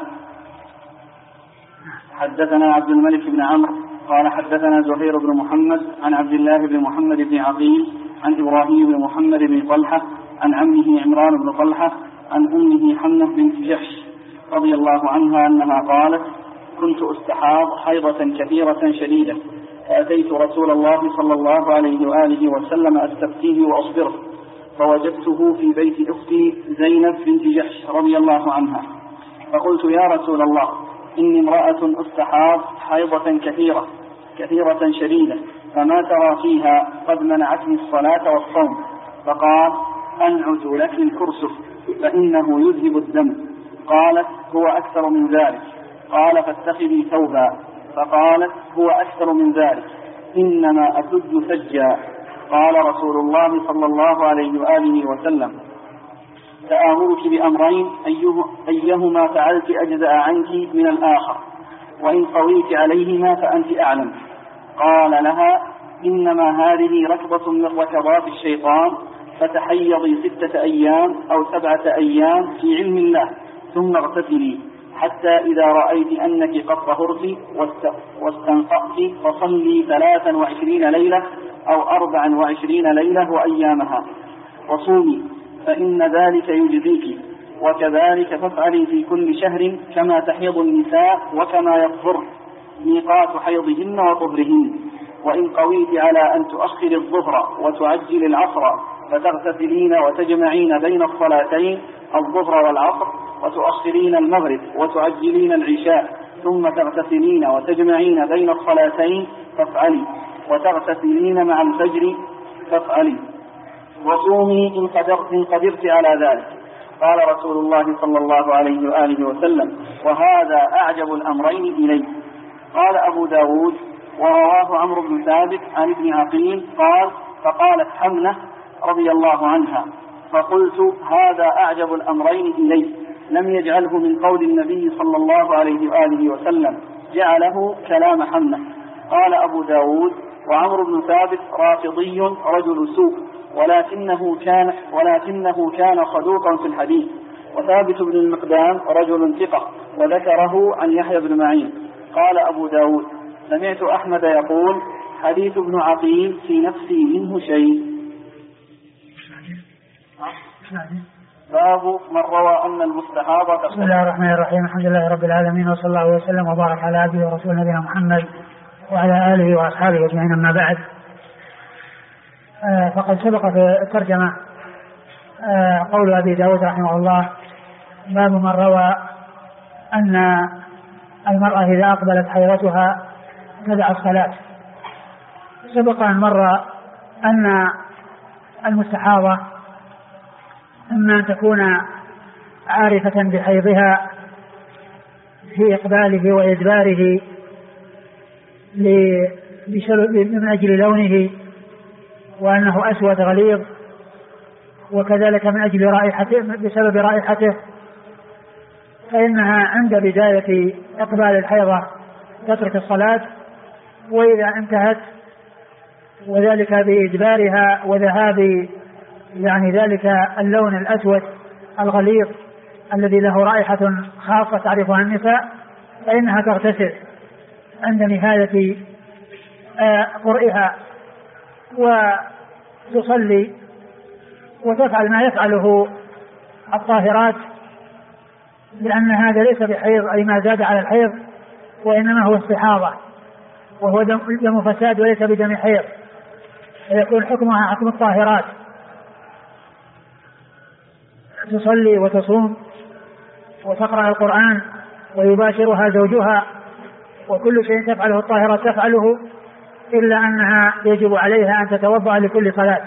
حدثنا عبد الملك بن عمرو قال: حدثنا زهير بن محمد عن عبد الله بن محمد بن عقيل عن إبراهيم بن محمد بن طلحة عن عمه عمران بن طلحة عن أمه حمنة بنت جحش رضي الله عنها أنها قالت: كنت أستحاض حيضة كثيرة شديدة، فأتيت رسول الله صلى الله عليه وآله وسلم أستفتيه وأصبره، فوجدته في بيت أختي زينب بنت جحش رضي الله عنها، فقلت: يا رسول الله، إني امرأة أستحاض حيضة كثيرة شديدة، فما ترى فيها؟ قد منعتني الصلاة والصوم. فقال: أنعت لك الكرسف فإنه يذهب الدم. قالت: هو أكثر من ذلك. قال: فاتخذي ثوبا. فقالت: هو أكثر من ذلك، إنما أسد سجا. قال رسول الله صلى الله عليه وآله وسلم: تآمرك بأمرين أيهما فعلت أجزأ عنك من الآخر، وإن قويت عليهما فأنت أعلم. قال لها: إنما هذه ركضة من ركضات الشيطان، فتحيضي 6 أيام أو 7 أيام في علم الله، ثم اغتسلي حتى إذا رأيت أنك قد طهرت واستنقأت فصلي 23 ليلة أو 24 ليلة وأيامها، وصومي فإن ذلك يجزيك، وكذلك فافعلي في كل شهر كما تحيض النساء وكما يطهر ميقات حيضهن وطهرهن. وإن قويت على أن تؤخر الظهر وتعجل العصر فتغتسلين وتجمعين بين الصلاتين الظهر والعصر، وتؤخرين المغرب وتعجلين العشاء ثم تغتسلين وتجمعين بين الصلاتين فافعلي، وتغتسلين مع الفجر فافعلي، وصومي إن قدرت على ذلك. قال رسول الله صلى الله عليه وآله وسلم: وهذا أعجب الأمرين إلي. قال أبو داود: ورواه عمرو بن ثابت عن ابن عقيل قال: فقالت حمنة رضي الله عنها فقلت: هذا أعجب الأمرين إلي، لم يجعله من قول النبي صلى الله عليه وآله وسلم، جعله كلام حمنة. قال أبو داود: وعمرو بن ثابت رافضي رجل سوء، ولكنه كان صدوقا في الحديث. وثابت بن المقدام رجل ثقة، وذكره عن يحيى بن معين. قال أبو داود: سمعت أحمد يقول: حديث ابن عقيل في نفسي منه شيء. باب من روى أن المستحاضة. بسم الله الرحمن الرحيم، الحمد لله رب العالمين، وصلى الله وسلم وبارك على عبده ورسوله نبينا محمد وعلى آله وأصحابه أجمعين. أما بعد، فقد سبق في الترجمة قول أبي داود رحمه الله: باب من روى أن المرأة إذا أقبلت حيضتها تدع الصلاة. سبق أن مر أن المستحاضة إما أن تكون عارفة بحيضها في إقباله وإدباره من أجل لونه وأنه أسود غليظ، وكذلك من أجل رائحته بسبب رائحته، فإنها عند بداية إقبال الحيضة تترك الصلاة، وإذا انتهت وذلك بإدبارها وذهاب ذلك اللون الأسود الغليظ الذي له رائحة خاصة تعرفها النساء، فإنها تغتسل عند نهاية قرئها وتصلي وتفعل ما يفعله الطاهرات، لأن هذا ليس بحيض أي ما زاد على الحيض، وإنما هو استحاضة وهو دم فساد وليس بدم حيض، فيكون حكمها حكم الطاهرات. تصلي وتصوم وتقرأ القرآن ويباشرها زوجها، وكل شيء تفعله الطاهرات تفعله، إلا أنها يجب عليها أن تتوضأ لكل صلاة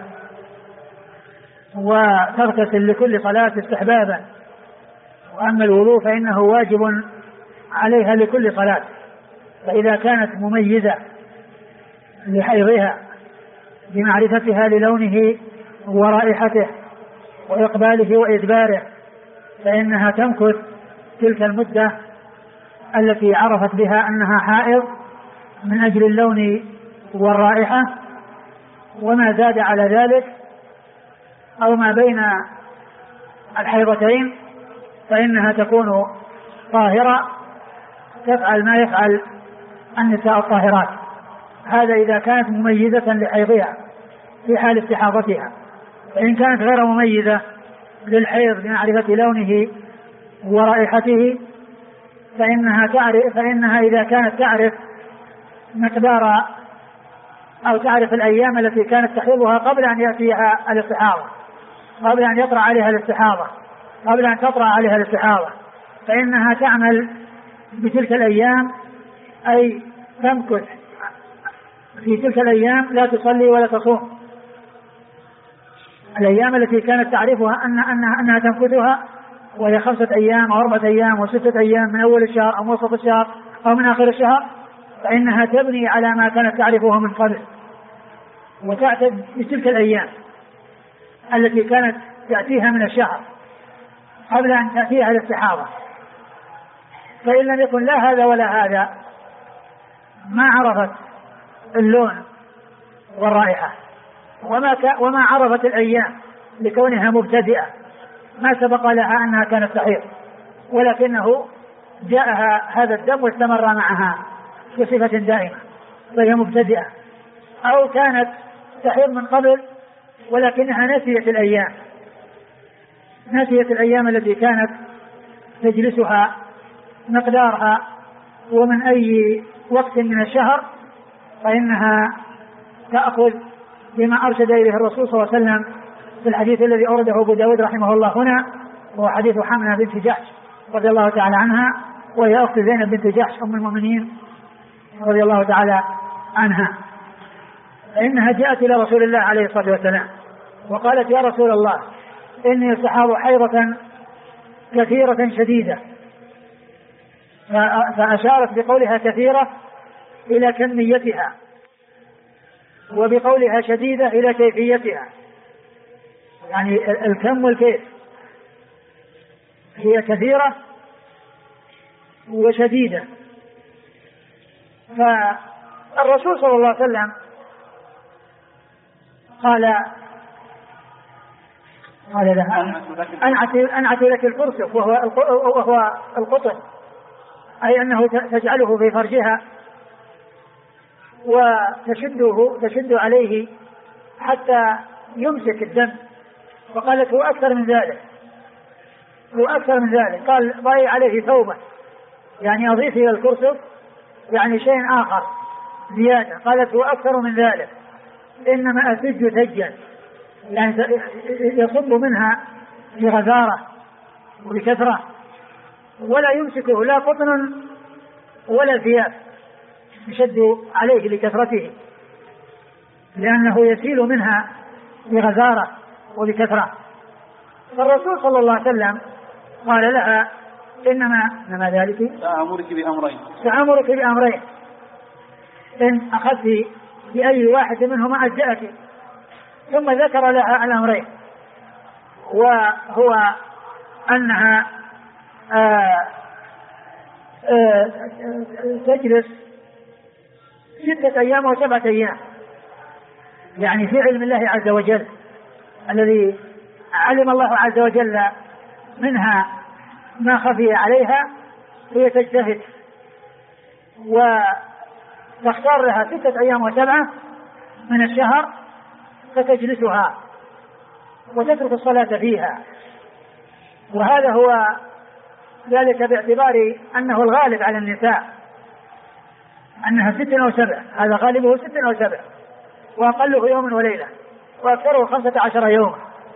وتغتسل لكل صلاة استحبابا. وأما الوضوء فإنه واجب عليها لكل صلاة. فإذا كانت مميزة لحيضها بمعرفتها للونه ورائحته وإقباله وإدباره، فإنها تمكث تلك المدة التي عرفت بها أنها حائض من أجل اللون والرائحة، وما زاد على ذلك أو ما بين الحيضتين فإنها تكون طاهرة تفعل ما يفعل النساء الطاهرات. هذا إذا كانت مميزة لحيضها في حال استحاضتها. فإن كانت غير مميزة للحيض بمعرفة لونه ورائحته فإنها إذا كانت تعرف مقدار أو تعرف الأيام التي كانت تحيضها قبل أن يأتيها الاستحاضة، قبل أن يطرأ عليها الاستحاضة، قبل أن تطرأ عليها الاستحاضة، فإنها تعمل بتلك الأيام، أي تمكث في تلك الأيام لا تصلي ولا تصوم. الأيام التي كانت تعرفها أنها تمكثها، وهي 5 أيام أو 4 أيام و6 أيام من أول الشهر أو وسط الشهر أو من آخر الشهر، فإنها تبني على ما كانت تعرفه من قبل. وتعتد بتلك الأيام التي كانت تأتيها من الشهر قبل أن تأتيها الاستحاضة. فإن لم يكن لا هذا ولا هذا ما عرفت اللون والرائحة وما عرفت الأيام لكونها مبتدئة، ما سبق لها أنها كانت تحيض، ولكنه جاءها هذا الدم واستمر معها بصفة دائمة فهي مبتدئة، أو كانت تحيض من قبل ولكنها نسيت الأيام التي كانت تجلسها مقدارها ومن أي وقت من الشهر، فإنها تأخذ بما أرشد إليه الرسول صلى الله عليه وسلم في الحديث الذي أورده أبو داود رحمه الله هنا، وهو حديث حمنة بنت جحش رضي الله تعالى عنها، وهي أخت زينب بنت جحش أم المؤمنين رضي الله تعالى عنها. فإنها جاءت إلى رسول الله عليه الصلاة والسلام وقالت: يا رسول الله، إني استحاض حيضة كثيرة شديدة. فأشارت بقولها كثيرة إلى كميتها، وبقولها شديدة إلى كيفيتها، يعني الكم والكيف، هي كثيرة وشديدة. فالرسول صلى الله عليه وسلم قال لها: أنعت لك القرصف، وهو القطن، أي أنه تجعله في فرجها وتشد عليه حتى يمسك الدم. فقالت: هو أكثر من ذلك. قال: ضعي عليه ثوبة، يعني أضيف إلى القرصف يعني شيء آخر زيادة. قالت: هو أكثر من ذلك، إنما أسج ثجا، يعني يصب منها بغزارة وبكثرة، ولا يمسكه لا قطن ولا ثياب، يشد عليه لكثرته، لأنه يسيل منها بغزارة وبكثرة. فالرسول صلى الله عليه وسلم قال لها: إنما ذلك سأمرك بأمرين إن أخذت بأي واحد منهما أجزأك. ثم ذكر لها الأمرين، وهو أنها تجلس 6 أيام و7 أيام، يعني في علم الله عز وجل الذي علم الله عز وجل منها ما خفي عليها، هي تجتهد وتختار لها 6 أيام و7 من الشهر فتجلسها وتترك الصلاة فيها. وهذا هو ذلك باعتبار أنه الغالب على النساء أنها 6 أو 7، هذا غالبه 6 أو 7، وأقله يوم وليلة، وأكثره 15 يوما.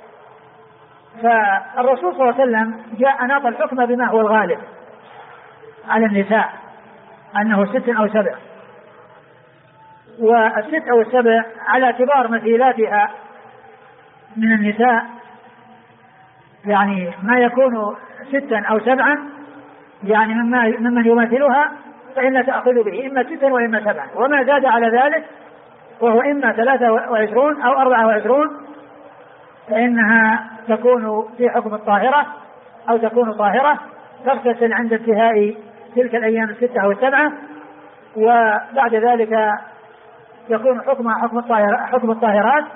فالرسول صلى الله عليه وسلم جاء ناط الحكم بما هو الغالب على النساء أنه 6 أو 7، وال6 أو 7 على اعتبار مثيلاتها من النساء، يعني ما يكون 6 أو 7 يعني ممن يماثلها فإن تأخذ به إما 6 وإما 7، وما زاد على ذلك وهو إما 23 أو 24 فإنها تكون في حكم الطاهرة أو تكون طاهرة، تغتسل عند انتهاء تلك الأيام 6 أو 7، وبعد ذلك يكون حكمها حكم الطاهرات،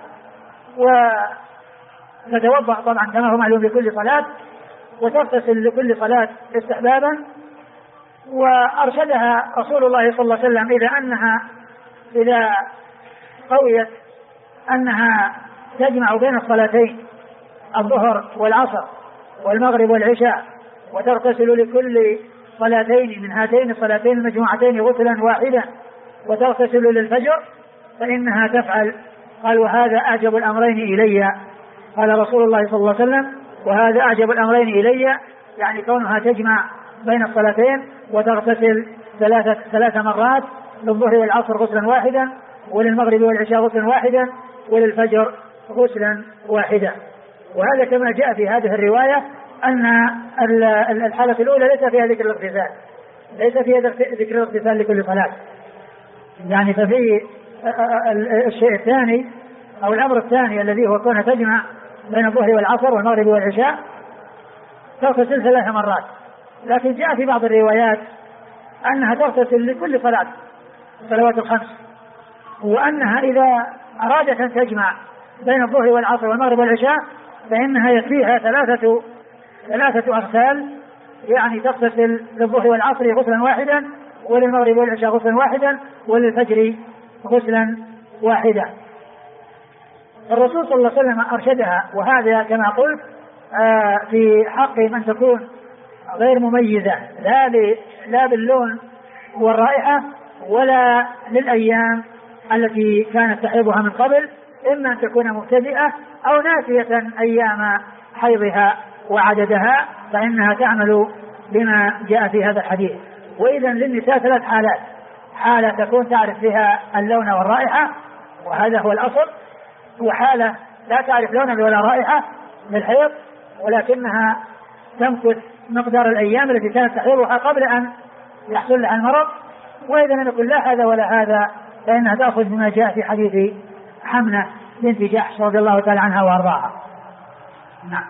وتتوضأ طبعا كما هو معلوم لكل صلاة، وتغتسل لكل صلاة استحبابا. وأرشدها رسول الله صلى الله عليه وسلم إذا قويت أنها تجمع بين الصلاتين الظهر والعصر والمغرب والعشاء، وتغتسل لكل صلاتين من هاتين الصلاتين المجموعتين غسلا واحدا، وتغتسل للفجر، فإنها تفعل. قال: وهذا أعجب الأمرين إلي. قال رسول الله صلى الله عليه وسلم: وهذا أعجب الأمرين إلي، يعني كونها تجمع بين الصلاتين وتغتسل 3 مرات، للظهر والعصر غسلا واحدا، وللمغرب والعشاء غسلا واحدا، وللفجر غسلا واحدا. وهذا كما جاء في هذه الرواية أن الحالة الأولى ليس فيها ذكر الاغتسال، ليس فيها ذكر الاغتسال لكل صلاة، يعني ففي الشيء الثاني أو الأمر الثاني الذي هو كونها تجمع بين الظهر والعصر والمغرب والعشاء تغتسل 3 مرات. لكن جاء في بعض الروايات أنها تغتسل لكل صلاة الصلوات ال5، وأنها إذا أرادت أن تجمع بين الظهر والعصر والمغرب والعشاء فإنها يكفيها 3 أغسال، يعني تغتسل للظهر والعصر غسلا واحدا، وللمغرب والعشاء غسلا واحدا، وللفجر غسلا واحدا. الرسول صلى الله عليه وسلم أرشدها، وهذا كما قلت في حق من تكون غير مميزة لا باللون والرائحة ولا للأيام التي كانت تحيضها من قبل، إما أن تكون مبتدئة أو ناسية أيام حيضها وعددها، فإنها تعمل بما جاء في هذا الحديث. وإذا للنساء 3 حالات: حالة تكون تعرف فيها اللون والرائحة وهذا هو الأصل، وحالة لا تعرف لونا ولا رائحة للحيض ولكنها تمكث مقدار الأيام التي كانت تحيضها قبل أن يحصل لها المرض. وإذا لم يكن لا هذا ولا هذا فإنها تأخذ بما جاء في حديث حمنة بنت جحش رضي الله تعالى عنها وأرضاها. نعم.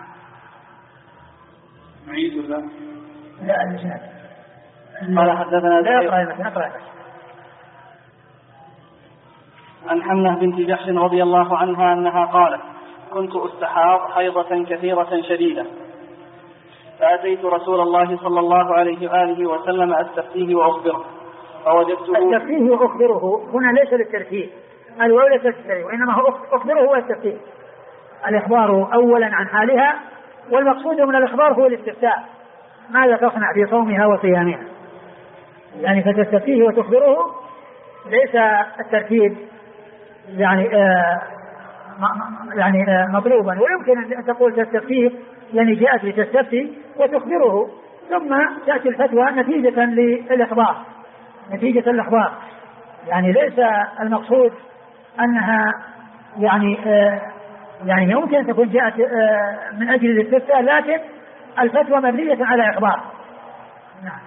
لا الإسناد. قال حدثنا نقرأ عن حمنة بنت جحش رضي الله عنها أنها قالت: كنت أستحاض حيضة كثيرة شديدة، فأتيت رسول الله صلى الله عليه وآله وسلم أستفتيه وأخبره فوجدته. أستفتيه وأخبره هنا ليس للترتيب، الواو ليس للترتيب، وإنما هو أخبره هو التفتيه، الإخبار أولا عن حالها، والمقصود من الإخبار هو الاستفتاء ماذا تصنع في صومها وصيامها، يعني فتستفتيه وتخبره ليس الترتيب يعني مطلوبا. ويمكن أن تقول تستفتيه يعني جاءت لتستفتي وتخبره، ثم تأتي الفتوى نتيجة للإخبار، نتيجة الإخبار، يعني ليس المقصود أنها يعني يمكن أن تكون جاءت من أجل الاستفتاء، لكن الفتوى مبنية على إخبار. نعم.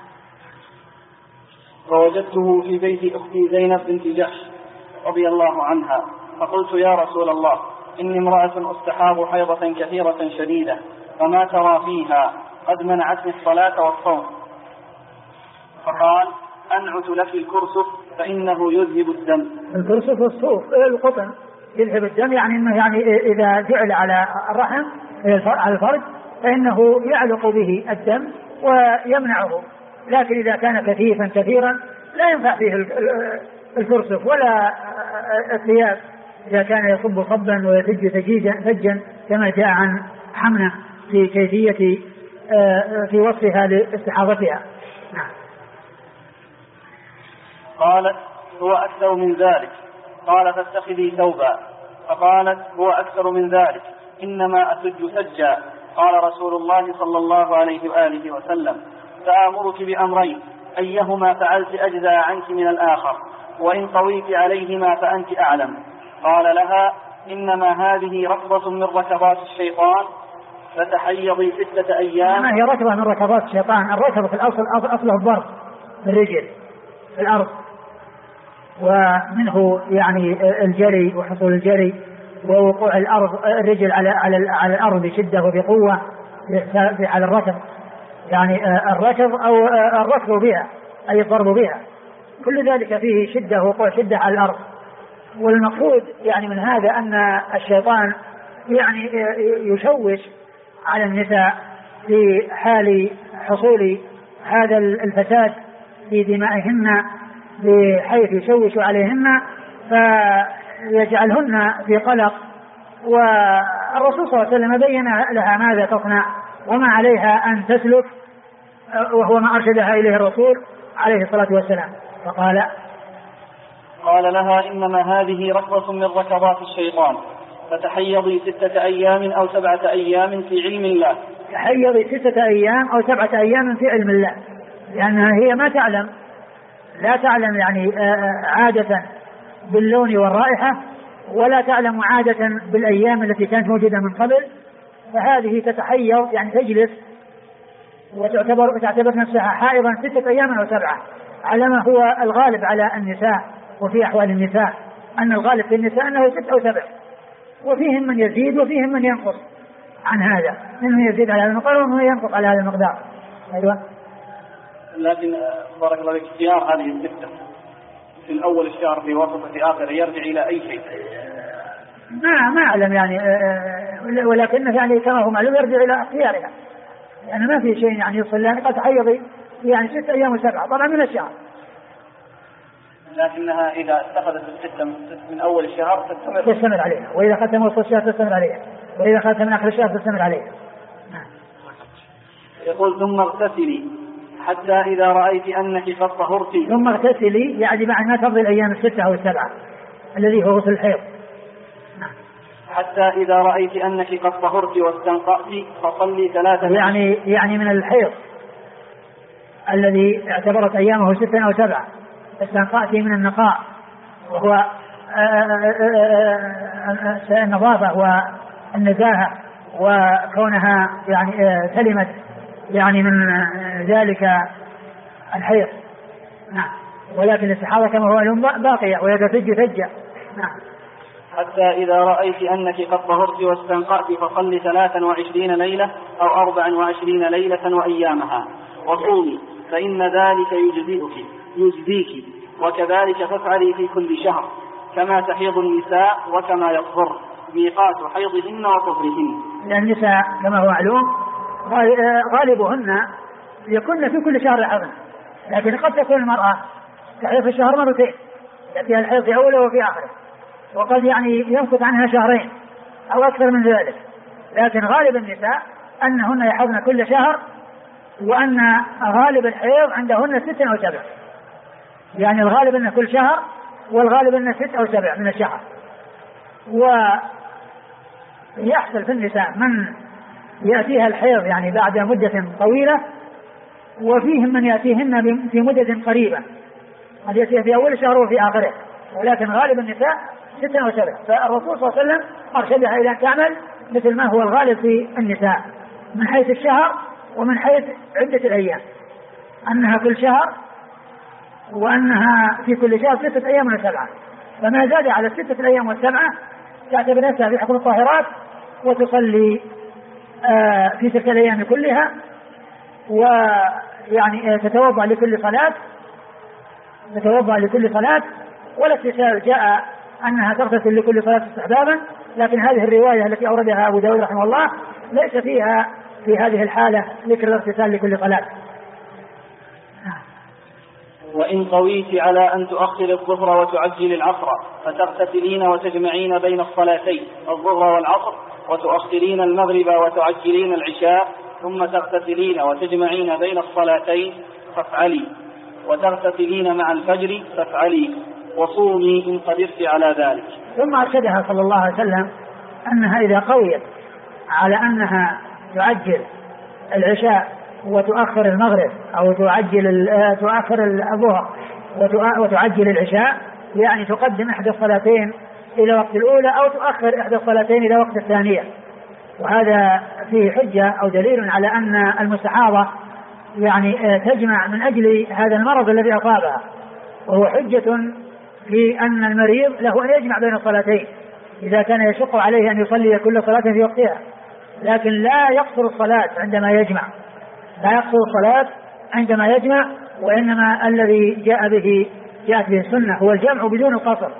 فوجدته في بيت أختي زينب بنت جحش رضي الله عنها، فقلت: يا رسول الله، إني امرأة أستحاض حيضة كثيرة شديدة، فما ترى فيها؟ قد منعتني الصلاة والصوم. فقال: أنعت لك الكرسف فإنه يذهب الدم. الكرسف والصوف القطن يذهب الدم، يعني إنه يعني إذا جعل على الرحم على الفرج فإنه يعلق به الدم ويمنعه، لكن إذا كان كثيرا لا ينفع فيه الكرسف ولا الثياب إذا كان يصب صبا ويفج فجا كما جاء عن حمنة في كيفية في وصفها لاستحاضتها. نعم. قالت: هو أكثر من ذلك. قال: فاتخذي ثوبا. فقالت: هو أكثر من ذلك، إنما أسج سجا. قال رسول الله صلى الله عليه وآله وسلم: سآمرك بأمرين، أيهما فعلت أجزى عنك من الآخر، وإن طويت عليهما فأنت أعلم. قال لها: إنما هذه ركضة من ركضات الشيطان، فتحيضي 6 أيام. ما هي ركضة من ركضات الشيطان؟ الركض في الأصل أصله الضرب بالرجل في الأرض، ومنه يعني الجري وحصول الجري ووقوع الرجل على الأرض بشدة وبقوة على الركض، يعني الركض أو الركض بها أي الضرب بها، كل ذلك فيه شدة وقوع شدة على الأرض. والمقصود يعني من هذا أن الشيطان يعني يشوش على النساء في حال حصول هذا الفساد في دمائهن، بحيث يشوش عليهن فيجعلهن في قلق. والرسول صلى الله عليه وسلم بين لها ماذا تصنع وما عليها أن تسلك، وهو ما أرشدها إليه الرسول عليه الصلاة والسلام. فقال لها: إنما هذه ركضة من ركضات الشيطان، فتحيضي 6 أيام أو 7 أيام في علم الله. تحيضي 6 أيام أو 7 أيام في علم الله، لأنها هي ما تعلم، لا تعلم يعني عادة باللون والرائحة، ولا تعلم عادة بالأيام التي كانت موجودة من قبل، فهذه تتحيض يعني تجلس وتعتبر نفسها حائضا 6 أيام أو 7، على ما هو الغالب على النساء وفي أحوال النساء، أن الغالب في النساء أنه 6 أو 7، وفيهم من يزيد وفيهم من ينقص عن هذا، منهم يزيد على هذا المقدار ومنهم ينقص على هذا المقدار. أيوة. لكن بارك الله فيك اختيار هذه الستة في الأول الشهر في وسط في آخر يرجع إلى أي شيء؟ ما أعلم يعني، ولكن يعني كما هو معلوم يرجع إلى اختيارها، يعني ما في شيء يعني يصل لها قد حيضي يعني 6 أيام و7 طبعا من الشهر، لكنها إذا اتخذت الستة من أول الشهر تستمر عليها، وإذا أخذت من وسط الشهر تستمر عليها، وإذا أخذت من آخر الشهر تستمر عليها. يقول ثم اغتسلي حتى إذا رأيت أنك قد طهرت. ثم اغتسلي يعني بعد ما تقضي الأيام 6 أو 7 الذي هو غسل الحيض. حتى إذا رأيت أنك قد طهرت واستنقأت فصلي 3. يعني من الحيض الذي اعتبرت أيامه 6 أو 7 استنقأت من النقاء وهو النظافة والنزاهة وكونها يعني سلمت يعني من ذلك الحيض. نعم. ولكن الاستحاضة كما هو اليوم باقية وهي تفج. نعم. حتى إذا رأيت أنك قد طهرت واستنقأت فصلي 23 ليلة أو 24 ليلة وأيامها وصومي فإن ذلك يجزيك وكذلك تفعلي في كل شهر كما تحيض النساء وكما يطهر ميقات حيضهن وطهرهن. لأن النساء كما هو معلوم غالبهن يكون في كل شهر حيض، لكن قد تكون المرأة تحيض في الشهر مرتين، يأتيها الحيض في أوله وفي آخره، وقد يعني يمكث عنها 2 شهر أو أكثر من ذلك، لكن غالب النساء أنهن يحضن كل شهر، وأن غالب الحيض عندهن 6 أو 7، يعني الغالب أنه كل شهر والغالب أنه 6 أو 7 من الشهر. ويحصل في النساء من يأتيها الحيض يعني بعد مدة طويلة، وفيهم من يأتيهن في مدة قريبة، قد يأتيها في أول الشهر وفي آخره، ولكن غالب النساء 6 أو 7. فالرسول صلى الله عليه وسلم أرشدها إلى أن تعمل مثل ما هو الغالب في النساء من حيث الشهر ومن حيث عدة الأيام، أنها كل شهر وأنها في كل شهر 6 أيام و7، فما زاد على 6 الأيام و7 تعتبر نفسها في حكم الطاهرات وتصلي في تلك الأيام كلها، ويعني تتوضأ لكل صلاة، والاغتسال جاء أنها تغتسل لكل صلاة استحبابا، لكن هذه الرواية التي أوردها أبو داود رحمه الله ليس فيها في هذه الحالة ذكر الاغتسال لكل صلاة. وإن قويت على أن تؤخر الظهر وتعجل العصر فتغتسلين وتجمعين بين الصلاتين الظهر والعصر وتؤخرين المغرب وتعجلين العشاء ثم تغتسلين وتجمعين بين الصلاتين فافعلي، وتغتسلين مع الفجر فافعلي، وصومي إن قدرت على ذلك. ثم أرشدها صلى الله عليه وسلم أنها إذا قويت على أنها تعجل العشاء وتؤخر المغرب أو تؤخر الظهر وتعجل العشاء، يعني تقدم إحدى الصلاتين إلى وقت الأولى أو تؤخر إحدى الصلاتين إلى وقت الثانية، وهذا فيه حجة أو دليل على أن المستحاضة يعني تجمع من أجل هذا المرض الذي أصابها، وهو حجة في أن المريض له أن يجمع بين الصلاتين إذا كان يشق عليه أن يصلي كل صلاة في وقتها، لكن لا يقصر الصلاة عندما يجمع، وإنما الذي جاءت به السنة هو الجمع بدون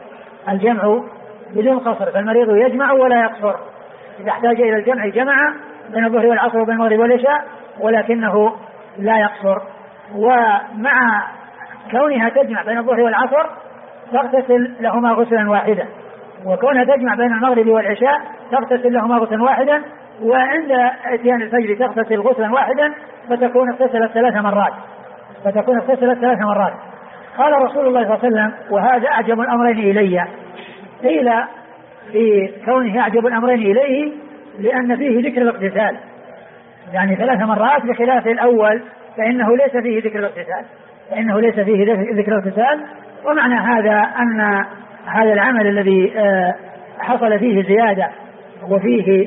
القصر، فالمريض يجمع ولا يقصر، إذا احتاج إلى الجمع جمع بين الظهر والعصر وبين المغرب والعشاء ولكنه لا يقصر. ومع كونها تجمع بين الظهر والعصر تغتسل لهما غسلا واحدا، وكونها تجمع بين المغرب والعشاء تغتسل لهما غسلا واحدا، وعند اتيان الفجر تغتسل غسلا واحدا فتكون اغتسلت 3 مرات. قال رسول الله صلى الله عليه وسلم: وهذا أعجب الأمرين إلي. قيل في كونه أعجب الأمرين إليه لأن فيه ذكر الاغتسال، يعني 3 مرات بخلاف الأول فإنه ليس فيه ذكر الاغتسال. ومعنى هذا أن هذا العمل الذي حصل فيه زيادة وفيه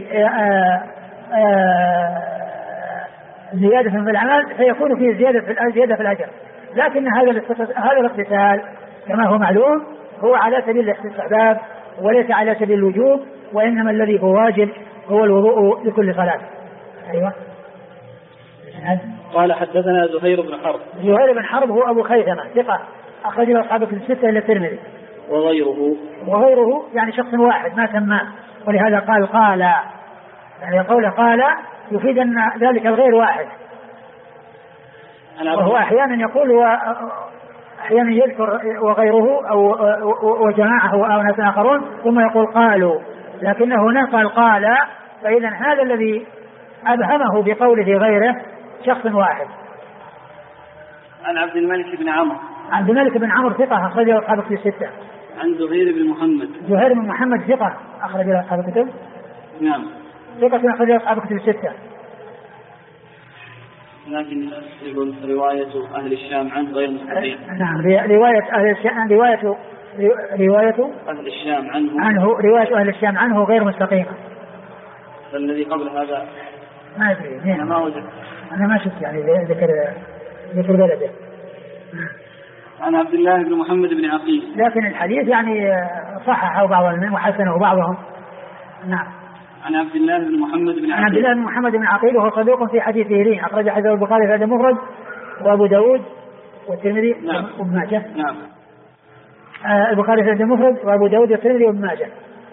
زيادة في العمل فيكون فيه زيادة في الأجر، لكن هذا الاغتسال كما هو معلوم هو على سبيل الاستحباب وليس على سبيل الوجوب، وإنما الذي هو واجب هو الوضوء لكل صلاة. أيوة. قال حدثنا زهير بن حرب. زهير بن حرب هو أبو خيثمة ثقة أخرج له أصحاب الكتب الستة إلا الترمذي. وغيره يعني شخص واحد ما سماه، ولهذا قال يعني قوله قال يفيد أن ذلك الغير واحد، وهو أحيانا يقول أحيانا يذكر وغيره أو وجماعة أو ناس آخرون ثم يقول قالوا، لكنه نقل قال، فإذا هذا الذي أبهمه بقوله غيره شخص واحد. عن عبد الملك بن عمرو. عبد الملك بن عمرو ثقة أخرج له أصحاب الكتب الستة. عن زهير بن محمد. زهير بن محمد ثقة أخرج له أصحاب الكتب. نعم. ثقة أخرج له أصحاب الكتب الستة. لكن يقول رواية أهل الشام عنه غير مستقيم. نعم رواية أهل الشام رواية أهل الشام عنه غير مستقيمة. فالذي قبل هذا ما أدري. أنا ما وجدت. أنا ما شفت يعني ذكر بلده. عن عبد الله بن محمد بن عقيل. لكن الحديث يعني صححه بعضهم وحسنه بعضهم. نعم. عن عبد الله بن محمد بن عقيل. عن عبد الله بن محمد بن عقيل وهو صدوق في حديثه لين، أخرج حديث البخاري في المفرد وأبو داود والترمذي وابن ماجه. نعم. البخاري في المفرد وأبو داود والترمذي وابن ماجه.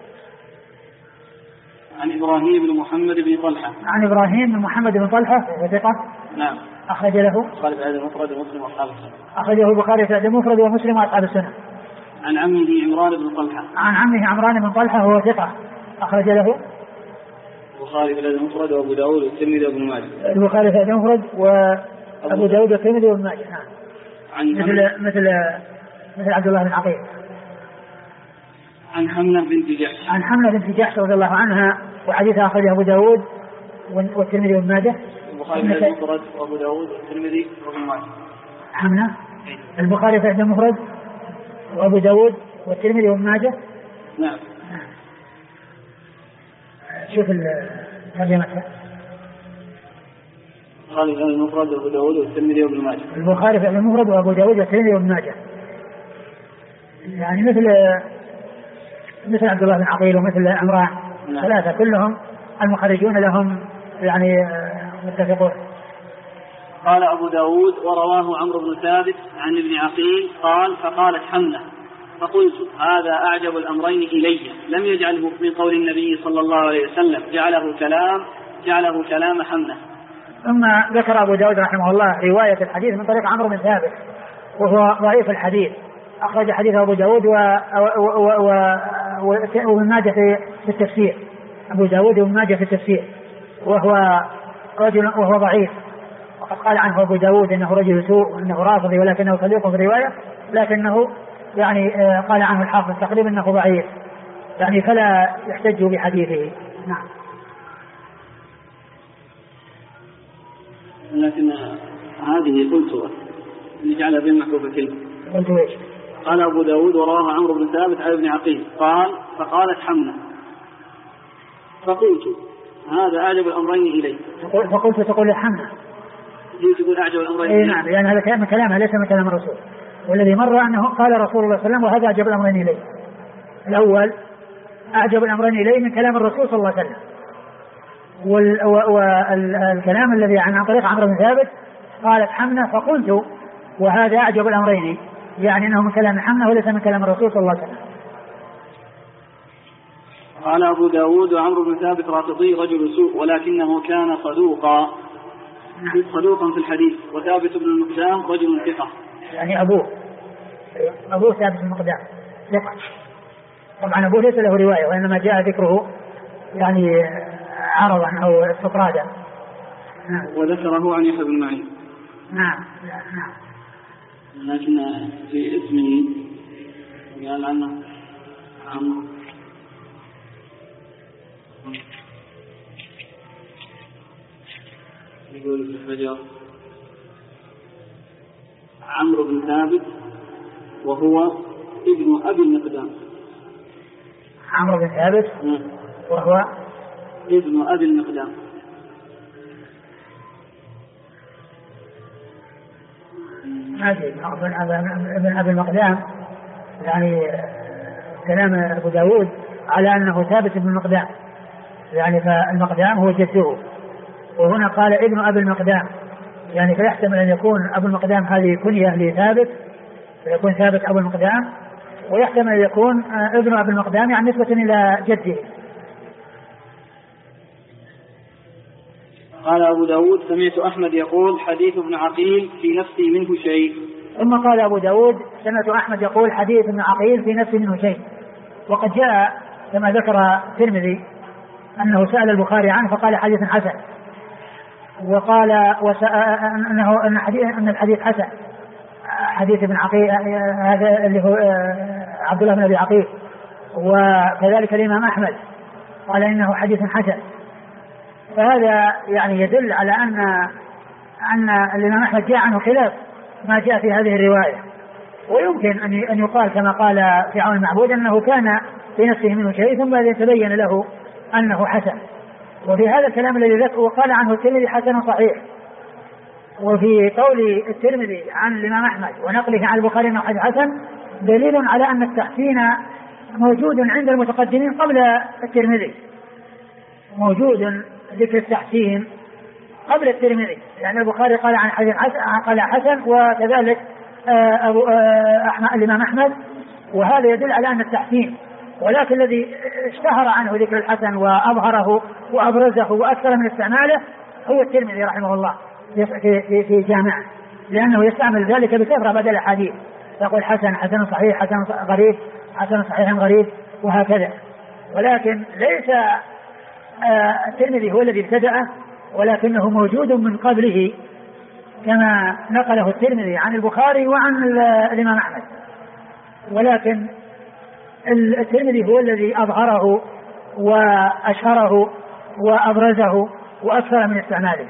عن إبراهيم بن محمد بن طلحة. عن إبراهيم بن محمد بن طلحة ثقة. نعم. أخرج له البخاري في المفرد ومسلم وأصحاب السنة. أخرجه البخاري في المفرد ومسلم وأصحاب السنة. عن عمه عمران بن طلحة. عن عمه عمران بن طلحة وهو ثقة أخرج له البخاري في المفرد وأبو داود والترمذي وابن ماجه. البخاري في المفرد وأبو داود والترمذي وابن ماجه. نعم. مثل عبد الله بن عقيل. عن حمنة بنت جحش. عن حمنة بنت جحش رضي الله عنها وحديثها أخرجه أبو داود والترمذي وابن ماجه. البخاري في المفرد وأبو داود والترمذي وابن ماجه. حمنة البخاري في المفرد وأبو داود والترمذي وابن ماجه. نعم. شوف ترجمتها. البخاري في المفرد وأبو داود والترمذي وابن ماجه. البخاري في المفرد وأبو داود والترمذي وابن ماجه. يعني مثل عبد الله بن عقيل ومثل عمران. نعم. ثلاثة كلهم المخرجون لهم يعني متفقون. قال أبو داود ورواه عمرو بن ثابت عن ابن عقيل قال فقالت حمنة فقلت هذا أعجب الأمرين إلي لم يجعله من قول النبي صلى الله عليه وسلم جعله كلام حمنة. ثم ذكر أبو داود رحمه الله رواية الحديث من طريق عمرو بن ثابت وهو ضعيف الحديث، أخرج حديث أبو داود وابن ماجه في التفسير. أبو داود وابن ماجه في التفسير وهو ضعيف، وقد قال عنه أبو داود إنه رجل سوء وإنه رافضي ولكنه صديق في الرواية، لكنه يعني قال عنه الحافظ تقريبا إنه ضعيف يعني فلا يحتج بحديثه. نعم. لكن هذه قلت نجعلها بين محبوبتين. قلت ايش؟ قال أبو داود ورواه عمرو بن ثابت عن ابن عقيل قال فقالت حمنة فقلت هذا أعجب الأمرين إلي. فقلت تقول حمنة تقول أعجب الأمرين إلي. نعم، لأن هذا من كلامها ليس من كلام الرسول، والذي مر أنه قال رسول الله صلى الله عليه وسلم وهذا أعجب الأمرين إلي. الأول أعجب الأمرين إلي من كلام الرسول صلى الله عليه وسلم، والكلام الذي عن طريق عمرو بن ثابت قالت حمنة فقلت وهذا أعجب الأمرين، يعني أنه من كلام حمنة وليس من كلام الرسول صلى الله عليه وسلم. قال أبو داود وعمرو بن ثابت رافضي رجل سوء ولكنه كان صدوقا في الحديث، وثابت بن المقدام رجل ثقة. يعني أبوه ثابت بن المقدام ثقة. طبعا أبوه ليس له رواية وإنما جاء ذكره يعني عرضا أو استطرادا. وذكره عن يحيى بن معين. نعم. لكن في اسمه قال عنه عمرو يقول ابن حجر عمرو بن ثابت وهو ابن أبي المقدام. عمرو بن ثابت وهو ابن أبي المقدام. ابن أبي المقدام يعني كلام أبو داود على أنه ثابت بن المقدام، يعني فالمقدام هو جده، وهنا قال ابن أبي المقدام، يعني فيحتمل أن يكون أبو المقدام هذه كنية لثابت فيكون ثابت أبو المقدام، ويحتمل أن يكون ابن أبي المقدام يعني نسبة إلى جده. قال أبو داود سمعت أحمد يقول حديث ابن عقيل في نفسي منه شيء. ثم قال أبو داود سمعت أحمد يقول حديث ابن عقيل في نفسي منه شيء. وقد جاء كما ذكر الترمذي أنه سأل البخاري عنه فقال حديث حسن، وقال أن الحديث حسن، حديث ابن عقيل هذا اللي هو عبد الله بن أبي عقيل، وكذلك الإمام أحمد قال إنه حديث حسن. فهذا يعني يدل على أن الإمام أحمد جاء عنه خلاف ما جاء في هذه الرواية، ويمكن أن يقال كما قال في عون المعبود أنه كان في نفسه منه شيء ثم يتبين له أنه حسن. وفي هذا الكلام الذي ذكر وقال عنه الترمذي حسن صحيح، وفي قول الترمذي عن الإمام أحمد ونقله عن البخاري أنه حسن دليل على أن التحسين موجود عند المتقدمين قبل الترمذي، موجود ذكر التحسين قبل الترمذي، يعني البخاري قال عن حديث حسن وكذلك الإمام أحمد، وهذا يدل على أن التحسين، ولكن الذي اشتهر عنه ذكر الحسن وأظهره وأبرزه وأكثر من استعماله هو الترمذي رحمه الله في جامعه، لأنه يستعمل ذلك بكثرة بدل الحديث، يقول حسن، حسن صحيح، حسن غريب، حسن صحيح غريب، وهكذا. ولكن ليس الترمذي هو الذي ابتدأه، ولكنه موجود من قبله كما نقله الترمذي عن البخاري وعن الإمام أحمد، ولكن الترمذي هو الذي أظهره وأشهره وأبرزه وأكثر من استعماله.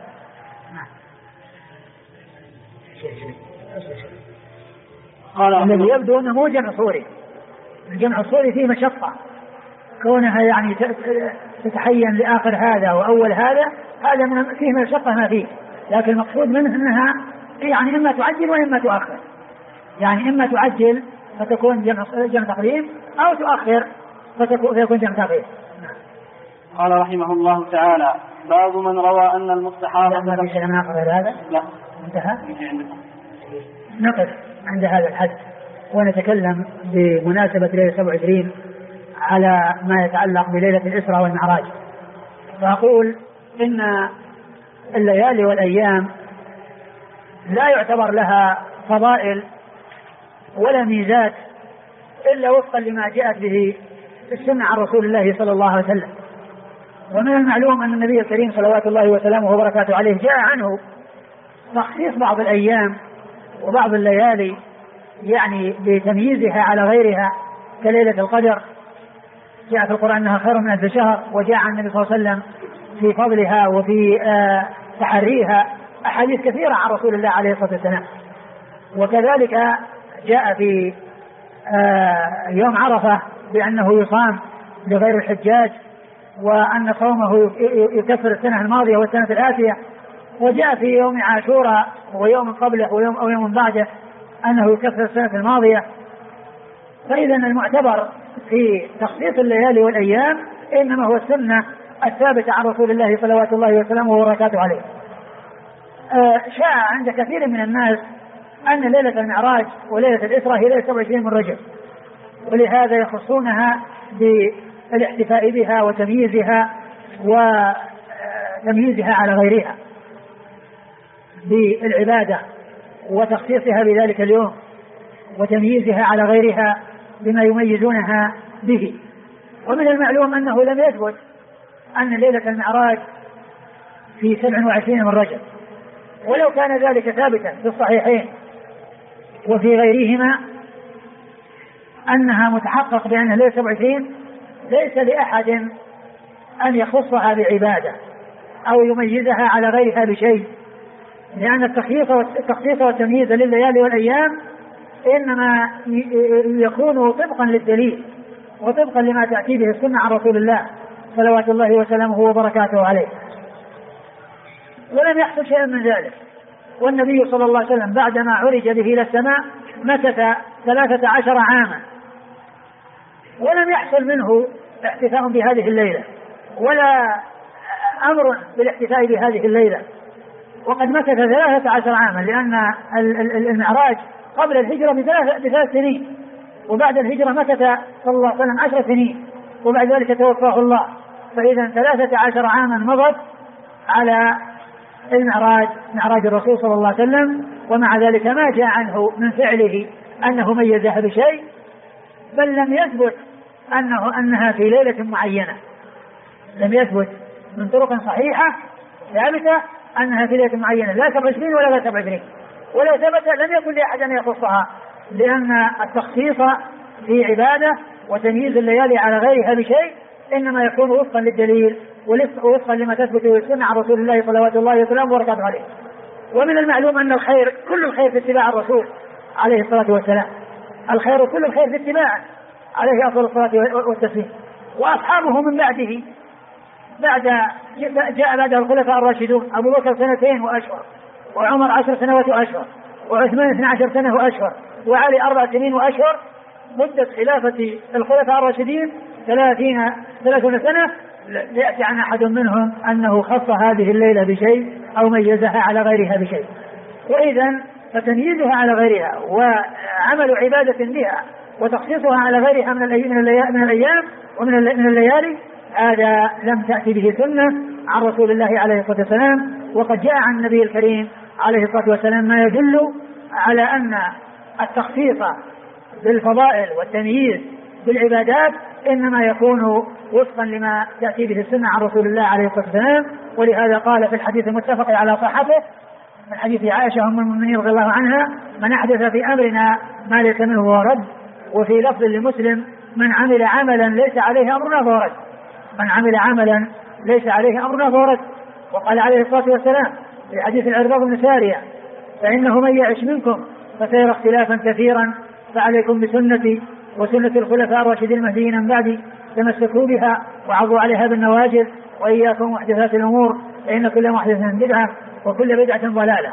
الذي يبدو أنه مو جمع صوري، الجمع الصوري فيه مشقة، كونها يعني تتحين لآخر هذا وأول هذا فيه مشقة ما فيه، لكن المقصود منه أنها يعني إما تعجل وإما تؤخر، يعني إما تعجل فتكون جمع تقديم أو تؤخر فيكون جمع تأخير. قال رحمه الله تعالى باب من روى أن المستحاضة ما في شيء ناقض هذا؟ لا انتهى. نقف عند هذا الحد ونتكلم بمناسبة ليلة 27 على ما يتعلق بليلة الإسراء والمعراج. فأقول إن الليالي والأيام لا يعتبر لها فضائل ولا ميزات إلا وفقا لما جاءت به السنة عن رسول الله صلى الله عليه وسلم. ومن المعلوم أن النبي الكريم صلوات الله وسلامه وبركاته عليه جاء عنه تخصيص بعض الأيام وبعض الليالي يعني بتمييزها على غيرها كليلة القدر، جاء في القرآن أنها خير من 1000 شهر، وجاء عن النبي صلى الله عليه وسلم في فضلها وفي تحريها أحاديث كثيرة عن رسول الله عليه الصلاة والسلام. وكذلك جاء في يوم عرفة بأنه يصام لغير الحجاج، وأن صومه يكفر السنة الماضية والسنة الآتية. وجاء في يوم عاشوراء ويوم قبله أو يوم بعده أنه يكفر السنة الماضية. فإذا المعتبر في تخصيص الليالي والأيام إنما هو السنة الثابتة عن رسول الله صلوات الله وسلامه وبركاته عليه. شاء عند كثير من الناس أن ليلة المعراج وليلة الإسراء هي ليلة 27 من رجب، ولهذا يخصونها بالاحتفاء بها وتمييزها على غيرها بالعبادة وتخصيصها بذلك اليوم وتمييزها على غيرها بما يميزونها به. ومن المعلوم أنه لم يثبت أن ليلة المعراج في 27 من رجب، ولو كان ذلك ثابتا في الصحيحين وفي غيرهما أنها متحقق بأنها ليلة 27 ليس لأحد أن يخصها بعبادة أو يميزها على غيرها بشيء، لأن التخصيص والتمييز لليالي والأيام إنما يكون طبقا للدليل وطبقا لما تأتي به السنة عن رسول الله صلوات الله وسلامه وبركاته عليه. ولم يحصل شيء من ذلك، والنبي صلى الله عليه وسلم بعدما عرج به إلى السماء مكث 13 عاما ولم يحصل منه احتفاء بهذه الليلة ولا أمر بالاحتفاء بهذه الليلة، وقد مكث 13 عاما، لأن المعراج قبل الهجرة ب3 سنين، وبعد الهجرة مكث صلى الله عليه وسلم 10 سنين، وبعد ذلك توفاه الله، فإذا 13 عاما مضت على المعراج، معراج الرسول صلى الله عليه وسلم. ومع ذلك ما جاء عنه من فعله أنه ميزها بشيء، بل لم يثبت أنها في ليلة معينة، لم يثبت من طرق صحيحة ثابتة أنها في ليلة معينة، لا 27 ولا 27، ولو ثبت لم يكن لأحد أن يخصها، لأن التخصيص في عبادة وتمييز الليالي على غيرها بشيء إنما يكون وفقا للدليل ووفقا لما تثبت السنة عن رسول الله صلوات الله وسلامه وبركاته عليه. ومن المعلوم أن الخير كل الخير في اتباع الرسول عليه الصلاة والسلام، الخير كل الخير في اتباعه عليه أفضل الصلاة والتسليم. وأصحابه من بعده جاء بعد الخلفاء الراشدون، أبو بكر 2 وأشهر، وعمر 10 سنوات وأشهر، وعثمان 12 سنة وأشهر، وعلي 4 سنين وأشهر. مدة خلافة الخلفاء الراشدين 30 سنة. يأتي عن أحد منهم أنه خص هذه الليلة بشيء أو ميزها على غيرها بشيء. وإذا فتمييزها على غيرها وعمل عبادة بها وتخصيصها على غيرها من الأيام ومن الليالي، هذا لم تأتي به سنة عن رسول الله عليه الصلاة والسلام. وقد جاء عن النبي الكريم عليه الصلاة والسلام ما يدل على أن التخصيص بالفضائل والتمييز بالعبادات إنما يكون وفقا لما تأتي به السنة عن رسول الله عليه الصلاة والسلام. ولهذا قال في الحديث المتفق على صحته من حديث عائشة أم المؤمنين رضي الله عنها: من أحدث في أمرنا ما ليس منه فهو رد. وفي لفظ لمسلم: من عمل عملا ليس عليه أمرنا فهو رد. من عمل عملا ليس عليه أمرنا فهو رد. وقال عليه الصلاة والسلام في حديث العرباض بن سارية: فإنه من يعش منكم فسيرى اختلافا كثيرا، فعليكم بسنتي وسنة الخلفاء الراشدين المهديين من بعدي، تمسكوا بها وعضوا عليها بالنواجذ، وإياكم محدثات الأمور، فإن كل محدثة بدعة وكل بدعة ضلالة.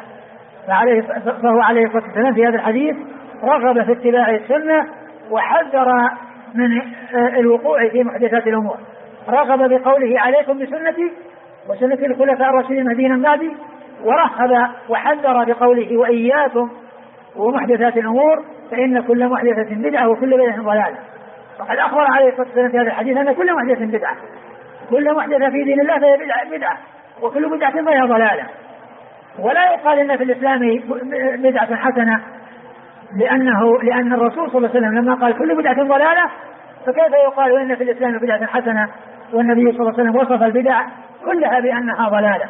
فهو عليه الصلاة والسلام في هذا الحديث رغب في اتباع السنة وحذر من الوقوع في محدثات الأمور. رغب بقوله: عليكم بسنتي وسنة الخلفاء الراشدين المهديين من بعدي، ورهب وحذر بقوله: وإياكم ومحدثات الأمور، فإن كل محدثة بدعة وكل بدعة ضلالة. وقد أخبر عليه الصلاة والسلام في هذا الحديث أن كل محدثة بدعة، كل محدثة في دين الله فهي بدعة، وكل بدعة فهي ضلالة. ولا يقال إن في الإسلام بدعة حسنة، لأن الرسول صلى الله عليه وسلم لما قال كل بدعة ضلالة، فكيف يقال إن في الإسلام بدعة حسنة والنبي صلى الله عليه وسلم وصف البدع كلها بأنها ضلالة؟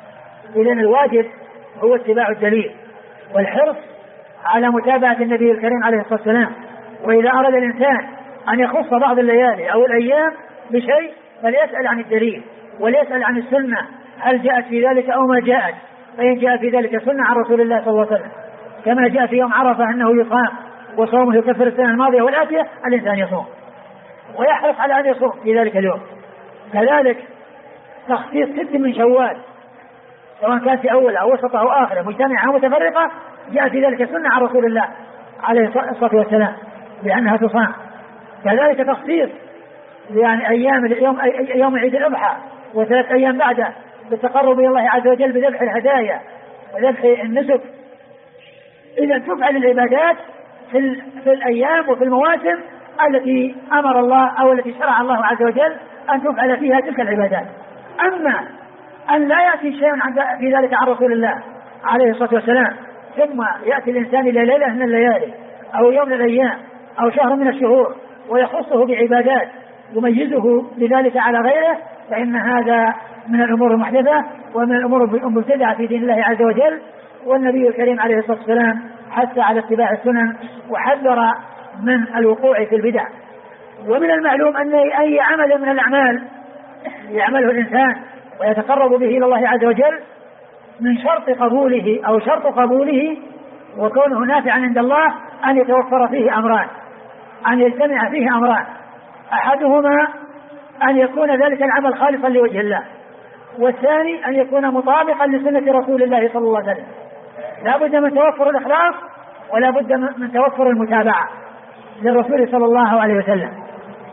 إذن الواجب هو اتباع الدليل والحرص على متابعة النبي الكريم عليه الصلاة والسلام. وإذا أراد الإنسان أن يخص بعض الليالي أو الأيام بشيء فليسأل عن الدليل وليسأل عن السنة، هل جاءت في ذلك أو ما جاءت. فإن جاء في ذلك سنة عن رسول الله صلى الله عليه وسلم، كما جاء في يوم عرفة أنه يصام وصومه يكفر السنة الماضية والآتية، الإنسان يصوم ويحرص على أن يصوم في ذلك اليوم. كذلك تخصيص 6 من شوال، سواء كان في أول أو وسط أو آخر، مجتمعة أو متفرقة، جاء في ذلك سنة عن رسول الله عليه الصلاة والسلام بأنها تصام. كذلك تخصيص يعني أيام يوم عيد الأضحى و3 أيام بعده بالتقرب إلى الله عز وجل بذبح الهدايا وذبح النسك. إذا تفعل العبادات في الأيام وفي المواسم التي أمر الله أو التي شرع الله عز وجل أن تفعل فيها تلك العبادات. أما أن لا يأتي شيء في ذلك عن رسول الله عليه الصلاة والسلام، ثم يأتي الإنسان إلى ليلة من الليالي أو يوم من الأيام أو شهر من الشهور ويخصه بعبادات يميزه بذلك على غيره، فإن هذا من الأمور المحدثة ومن الأمور المبتدعة في دين الله عز وجل. والنبي الكريم عليه الصلاة والسلام حث على اتباع السنن وحذر من الوقوع في البدع. ومن المعلوم أن أي عمل من الأعمال يعمله الإنسان ويتقرب به إلى الله عز وجل من شرط قبوله أو شرط قبوله وكونه نافعا عند الله أن يتوفر فيه أمران، أن يجتمع فيه أمران: أحدهما أن يكون ذلك العمل خالصا لوجه الله، والثاني أن يكون مطابقا لسنة رسول الله صلى الله عليه وسلم. لا بد من توفر الإخلاص ولا بد من توفر المتابعة للرسول صلى الله عليه وسلم.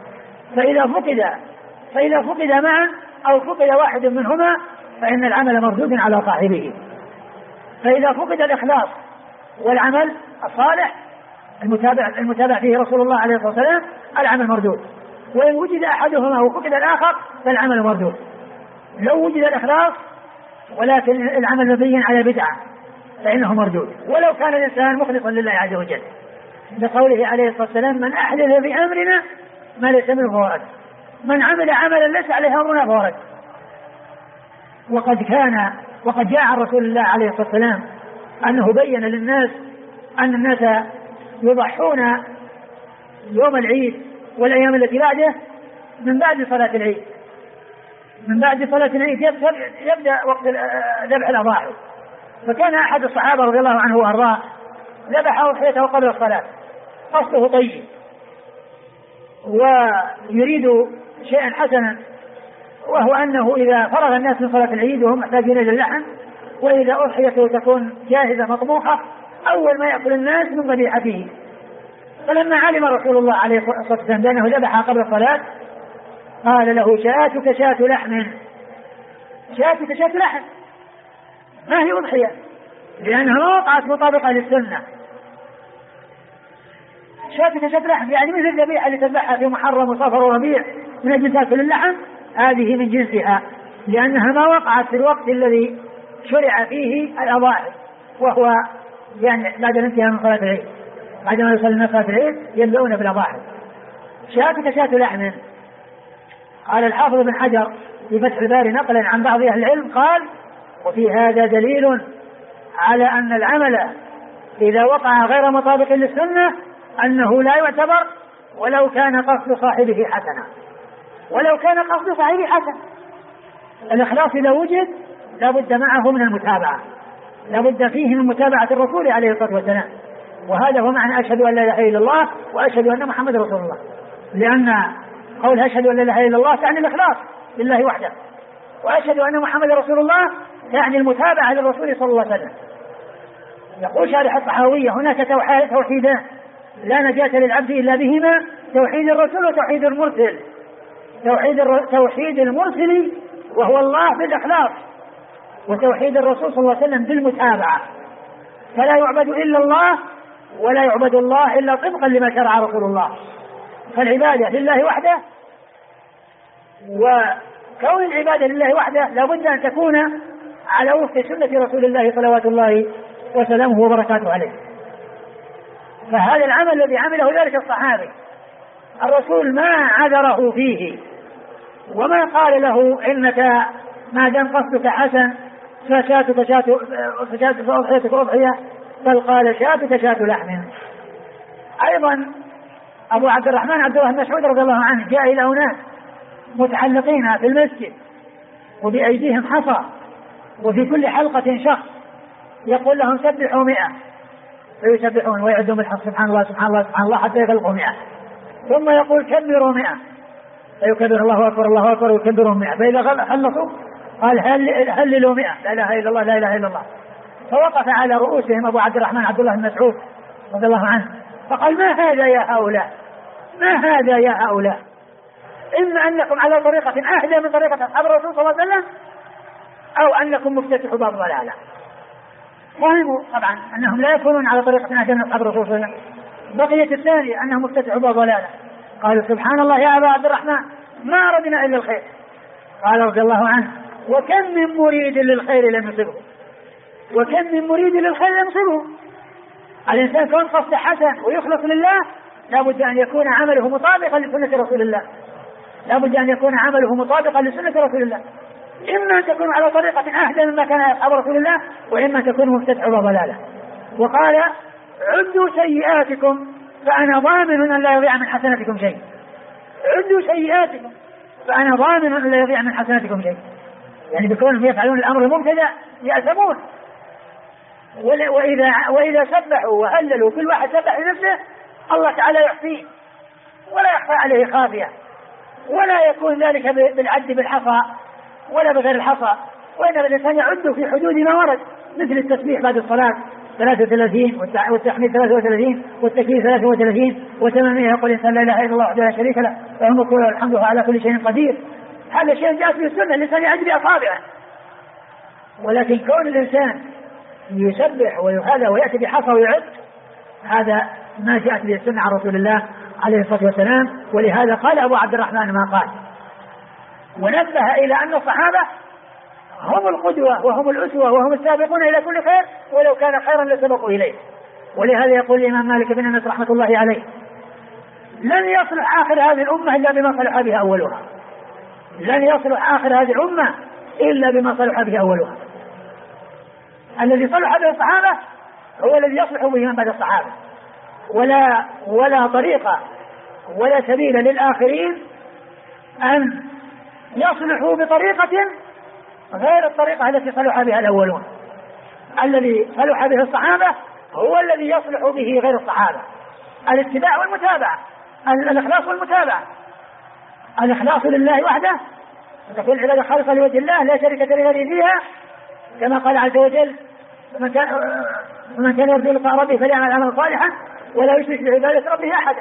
فإذا فقد معا أو فقد واحد منهما فإن العمل مردود على صاحبه. فإذا فقد الإخلاص والعمل الصالح المتابع فيه رسول الله عليه الصلاة والسلام العمل مردود. وإن وجد أحدهما وفقد الآخر فالعمل مردود. لو وجد الإخلاص ولكن العمل مبين على بدعة فإنه مردود، ولو كان الإنسان مخلصا لله عز وجل، لقوله عليه الصلاة والسلام: من أحدث في أمرنا ما ليس منه فهو رد، من عمل عملا ليس عليه أمرنا فهو رد. وقد جاء عن رسول الله عليه الصلاة والسلام أنه بين للناس أن الناس يضحون يوم العيد والأيام التي بعده من بعد صلاة العيد. من بعد صلاة العيد يبدأ وقت ذبح الأضاحي. فكان أحد الصحابة رضي الله عنه وأرضاه ذبح أضحيته قبل الصلاة، قصده طيب ويريد شيئا حسنا، وهو أنه إذا فرغ الناس من صلاة العيد وهم محتاجين إلى اللحم، وإذا أضحيته تكون جاهزة مطبوخة أول ما يأكل الناس من ذبيحته. فلما علم رسول الله عليه الصلاة والسلام بأنه ذبح قبل الصلاة قال له: شاتك شاة لحم. شاتك شاة لحم ما هي أضحية، لأنها ما وقعت مطابقة للسنة. شاتك شاة لحم يعني مثل الذبيحة اللي تذبحها في محرم وصفر وربيع من أجل تأكل اللحم، هذه من جنسها، لأنها ما وقعت في الوقت الذي شرع فيه الأضاحي، وهو يعني بعد الانتهاء من صلاة العيد. بعد ما يصلي من صلاة العيد يبدأون بالأضاحي. شاتك شاة لحم. قال الحافظ بن حجر في فتح الباري نقلا عن بعض أهل العلم قال: وفي هذا دليل على أن العمل إذا وقع غير مطابق للسنة أنه لا يعتبر ولو كان قصد صاحبه حسنا. ولو كان قصد صاحبه حسن. الإخلاص إذا وجد لابد معه من المتابعة، لابد فيه من متابعة الرسول عليه الصلاة والسلام. وهذا هو معنى أشهد أن لا إله إلا الله وأشهد أن محمد رسول الله، لأن قول أشهد أن لا إله إلا الله تعني الإخلاص لله وحده، وأشهد أن محمد رسول الله يعني المتابعة للرسول صلى الله عليه وسلم. يقول شارح الطحاوية: هناك توحيدان لا نجاة للعبد إلا بهما، توحيد الرسول وتوحيد المرسل. توحيد المرسل وهو الله بالإخلاص، وتوحيد الرسول صلى الله عليه وسلم بالمتابعة. فلا يعبد إلا الله ولا يعبد الله إلا طبقا لما شرع رسول الله. فالعبادة لله وحده، وكون العبادة لله وحده لابد أن تكون على وفق سنة رسول الله صلوات الله وسلامه وبركاته عليه. فهذا العمل الذي عمله ذلك الصحابي الرسول ما عذره فيه، وما قال له: إنك ما دام قصدك حسن فشاتك فأضحيتك أضحية، بل قال: شاتك شاة لحم. أيضا أبو عبد الرحمن عبد الله بن مسعود رضي الله عنه جاء إلى أناس متحلقين في المسجد وبأيديهم حصى وفي كل حلقة شخص، يقول لهم: سبحوا 100، فيسبحون ويعدون بالحق سبحان الله سبحان الله سبحان الله حتى يخلقوا 100، ثم يقول: كبروا 100، فيكبر الله أكبر الله أكبر ويكبرهم 100، فإذا خلصوا قال: هللوا 100، لا إله إلا الله لا إله إلا الله. فوقف على رؤوسهم أبو عبد الرحمن عبد الله بن مسعود رضي الله عنه فقال: ما هذا يا هؤلاء، ما هذا يا هؤلاء، إما أنكم على طريقة أهدى من طريقة أصحاب الرسول صلى الله عليه وسلم، أو أنكم مفتتحوا باب ضلالة. فهموا طبعا أنهم لا يكونون على طريقة أهدى من أصحاب الرسول صلى الله عليه وسلم. بقية الثانية أنهم مفتتحوا باب ضلالة. قالوا: سبحان الله يا أبا عبد الرحمن، ما أردنا إلا الخير. قال رضي الله عنه: وكم من مريد للخير لم يصبه، وكم من مريد للخير لم يصبه. الإنسان كون قصد حسن ويخلص لله لابد أن يكون عمله مطابقا لسنة رسول الله، لابد أن يكون عمله مطابقا لسنة رسول الله، إما أن تكون على طريقة أهدى مما كان أصحاب رسول الله، وإما أن تكون مفتتحوا ضلالة. وقال: عدوا سيئاتكم فأنا ضامن أن لا يضيع من حسناتكم شيء. عدوا سيئاتكم فأنا ضامن أن لا يضيع من حسناتكم شيء، يعني بكونهم يفعلون الأمر المبتدأ يأثمون. وإذا سبحوا وهللوا كل واحد سبح لنفسه الله تعالى يحصيه ولا يخفى عليه خافية، ولا يكون ذلك بالعد بالحصى ولا بغير الحصى، وإنما الإنسان يعد في حدود ما ورد، مثل التسبيح بعد الصلاة 33 والتحميد 33 والتكبير 33 وتمامية يقول الإنسان لا إله إلا الله وحده لا شريك له له الملك وله الحمد وهو على كل شيء قدير. هذا شيء جاءت به السنة، الإنسان يعد بأصابعه. ولكن كون الإنسان يسبح وهذا ويأتي بحصى ويعد، هذا ما جاءت به السنة عن رسول الله عليه الصلاة والسلام. ولهذا قال أبو عبد الرحمن ما قال، ونبه إلى أن الصحابة هم القدوة وهم الأسوة وهم السابقون إلى كل خير، ولو كان خيرا لسبقوا إليه. ولهذا يقول الإمام مالك بن أنس رحمة الله عليه: لن يصلح آخر هذه الأمة إلا بما صلح به أولها. لن يصلح آخر هذه الأمة إلا بما صلح به أولها. الذي صلح به الصحابة هو الذي يصلح به من بعد الصحابة، ولا طريقة ولا سبيل للآخرين أن يصلحوا بطريقة غير الطريقة التي صلح بها الأولون. الذي صلح به الصحابة هو الذي يصلح به غير الصحابة. الاتباع والمتابعة، الإخلاص والمتابعة. الإخلاص لله وحده، وتكون العبادة خالصة لوجه الله لا شريك لغيره فيها، كما قال عز وجل: ومن كان يرجو لقاء ربه فليعمل عملا صالحا ولا يشرك بعبادة ربه أحدا.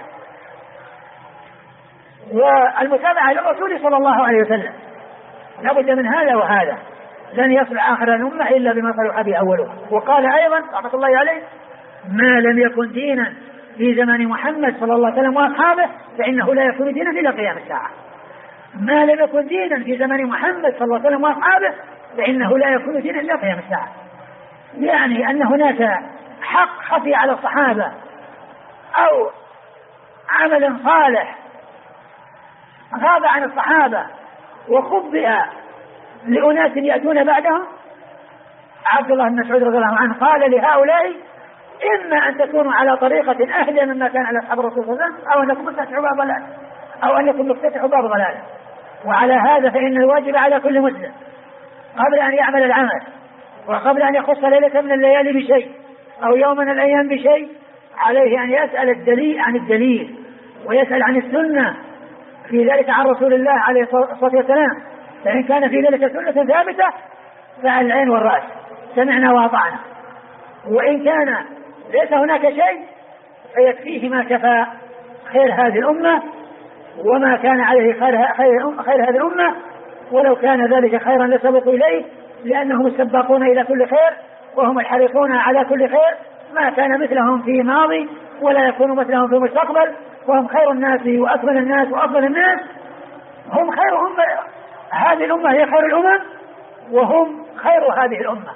والمتابعة للرسول صلى الله عليه وسلم لابد من هذا وهذا. لن يصلح آخر الأمة إلا بما صلح به أولها. وقال أيضا رحمة الله عليه: ما لم يكن دينا في زمن محمد صلى الله عليه وسلم وأصحابه فإنه لا يكون دينا إلى قيام الساعة. ما لم يكن دينا في زمن محمد صلى الله عليه وسلم وأصحابه فإنه لا يكون دينا إلى قيام الساعة. يعني أن هناك حق خفي على الصحابة أو عمل صالح غاب عن الصحابة وخبئ لأناس يأتون بعدهم. عبد الله بن مسعود رضي الله عنه قال لهؤلاء: إما أن تكونوا على طريقة أهدى مما كان على أصحاب الرسول صلى الله عليه وسلم، أو أنكم تفتحوا باب ضلال. وعلى هذا فإن الواجب على كل مسلم قبل أن يعمل العمل وقبل أن يخص ليلة من الليالي بشيء أو يوم من الأيام بشيء، عليه أن يسأل الدليل عن الدليل ويسأل عن السنة في ذلك عن رسول الله عليه الصلاة والسلام. فإن كان في ذلك سنة ثابتة فعلى العين والرأس، سمعنا وأطعنا. وإن كان ليس هناك شيء فيكفيه ما كفى خير هذه الأمة وما كان عليه خير هذه الأمة، ولو كان ذلك خيرا لسبقوا إليه، لأنهم السباقون إلى كل خير وهم الحريصون على كل خير، ما كان مثلهم في ماضي ولا يكون مثلهم في مستقبل، وهم خير الناس وأكمل الناس وأفضل الناس. هم خير أمة، هذه الأمة هي خير الأمم وهم خير هذه الأمة.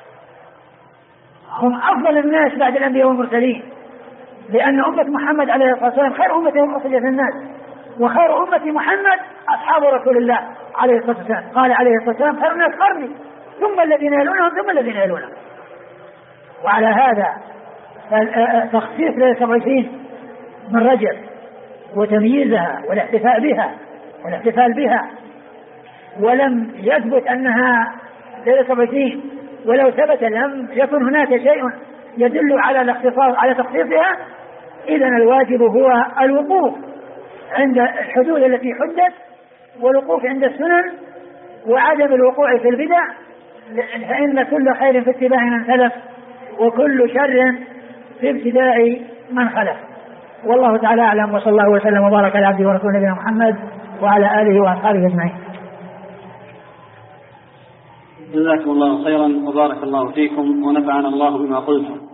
هم أفضل الناس بعد الأنبياء والمرسلين، لأن أمة محمد عليه الصلاة والسلام خير أمة أخرجت للناس، وخير أمة محمد أصحاب رسول الله عليه الصلاة والسلام. قال عليه الصلاة والسلام: خير الناس قرني ثم الذين يلونهم ثم الذين يلونهم. وعلى هذا تخصيص ليلة 27 من رجب وتمييزها والاحتفال بها ولم يثبت أنها ليلة 27، ولو ثبت لم يكن هناك شيء يدل على تخصيصها. إذن الواجب هو الوقوف عند الحدود التي حدت، والوقوف عند السنن، وعدم الوقوع في البدع، فإن كل خير في اتباع من سلف وكل شر في ابتداء من خلف. والله تعالى أعلم، وصلى الله وسلم وبارك على عبده ورسوله نبينا محمد وعلى آله وأصحابه أجمعين. جزاكم الله خيرا وبارك الله فيكم ونفعنا الله بما قلتم.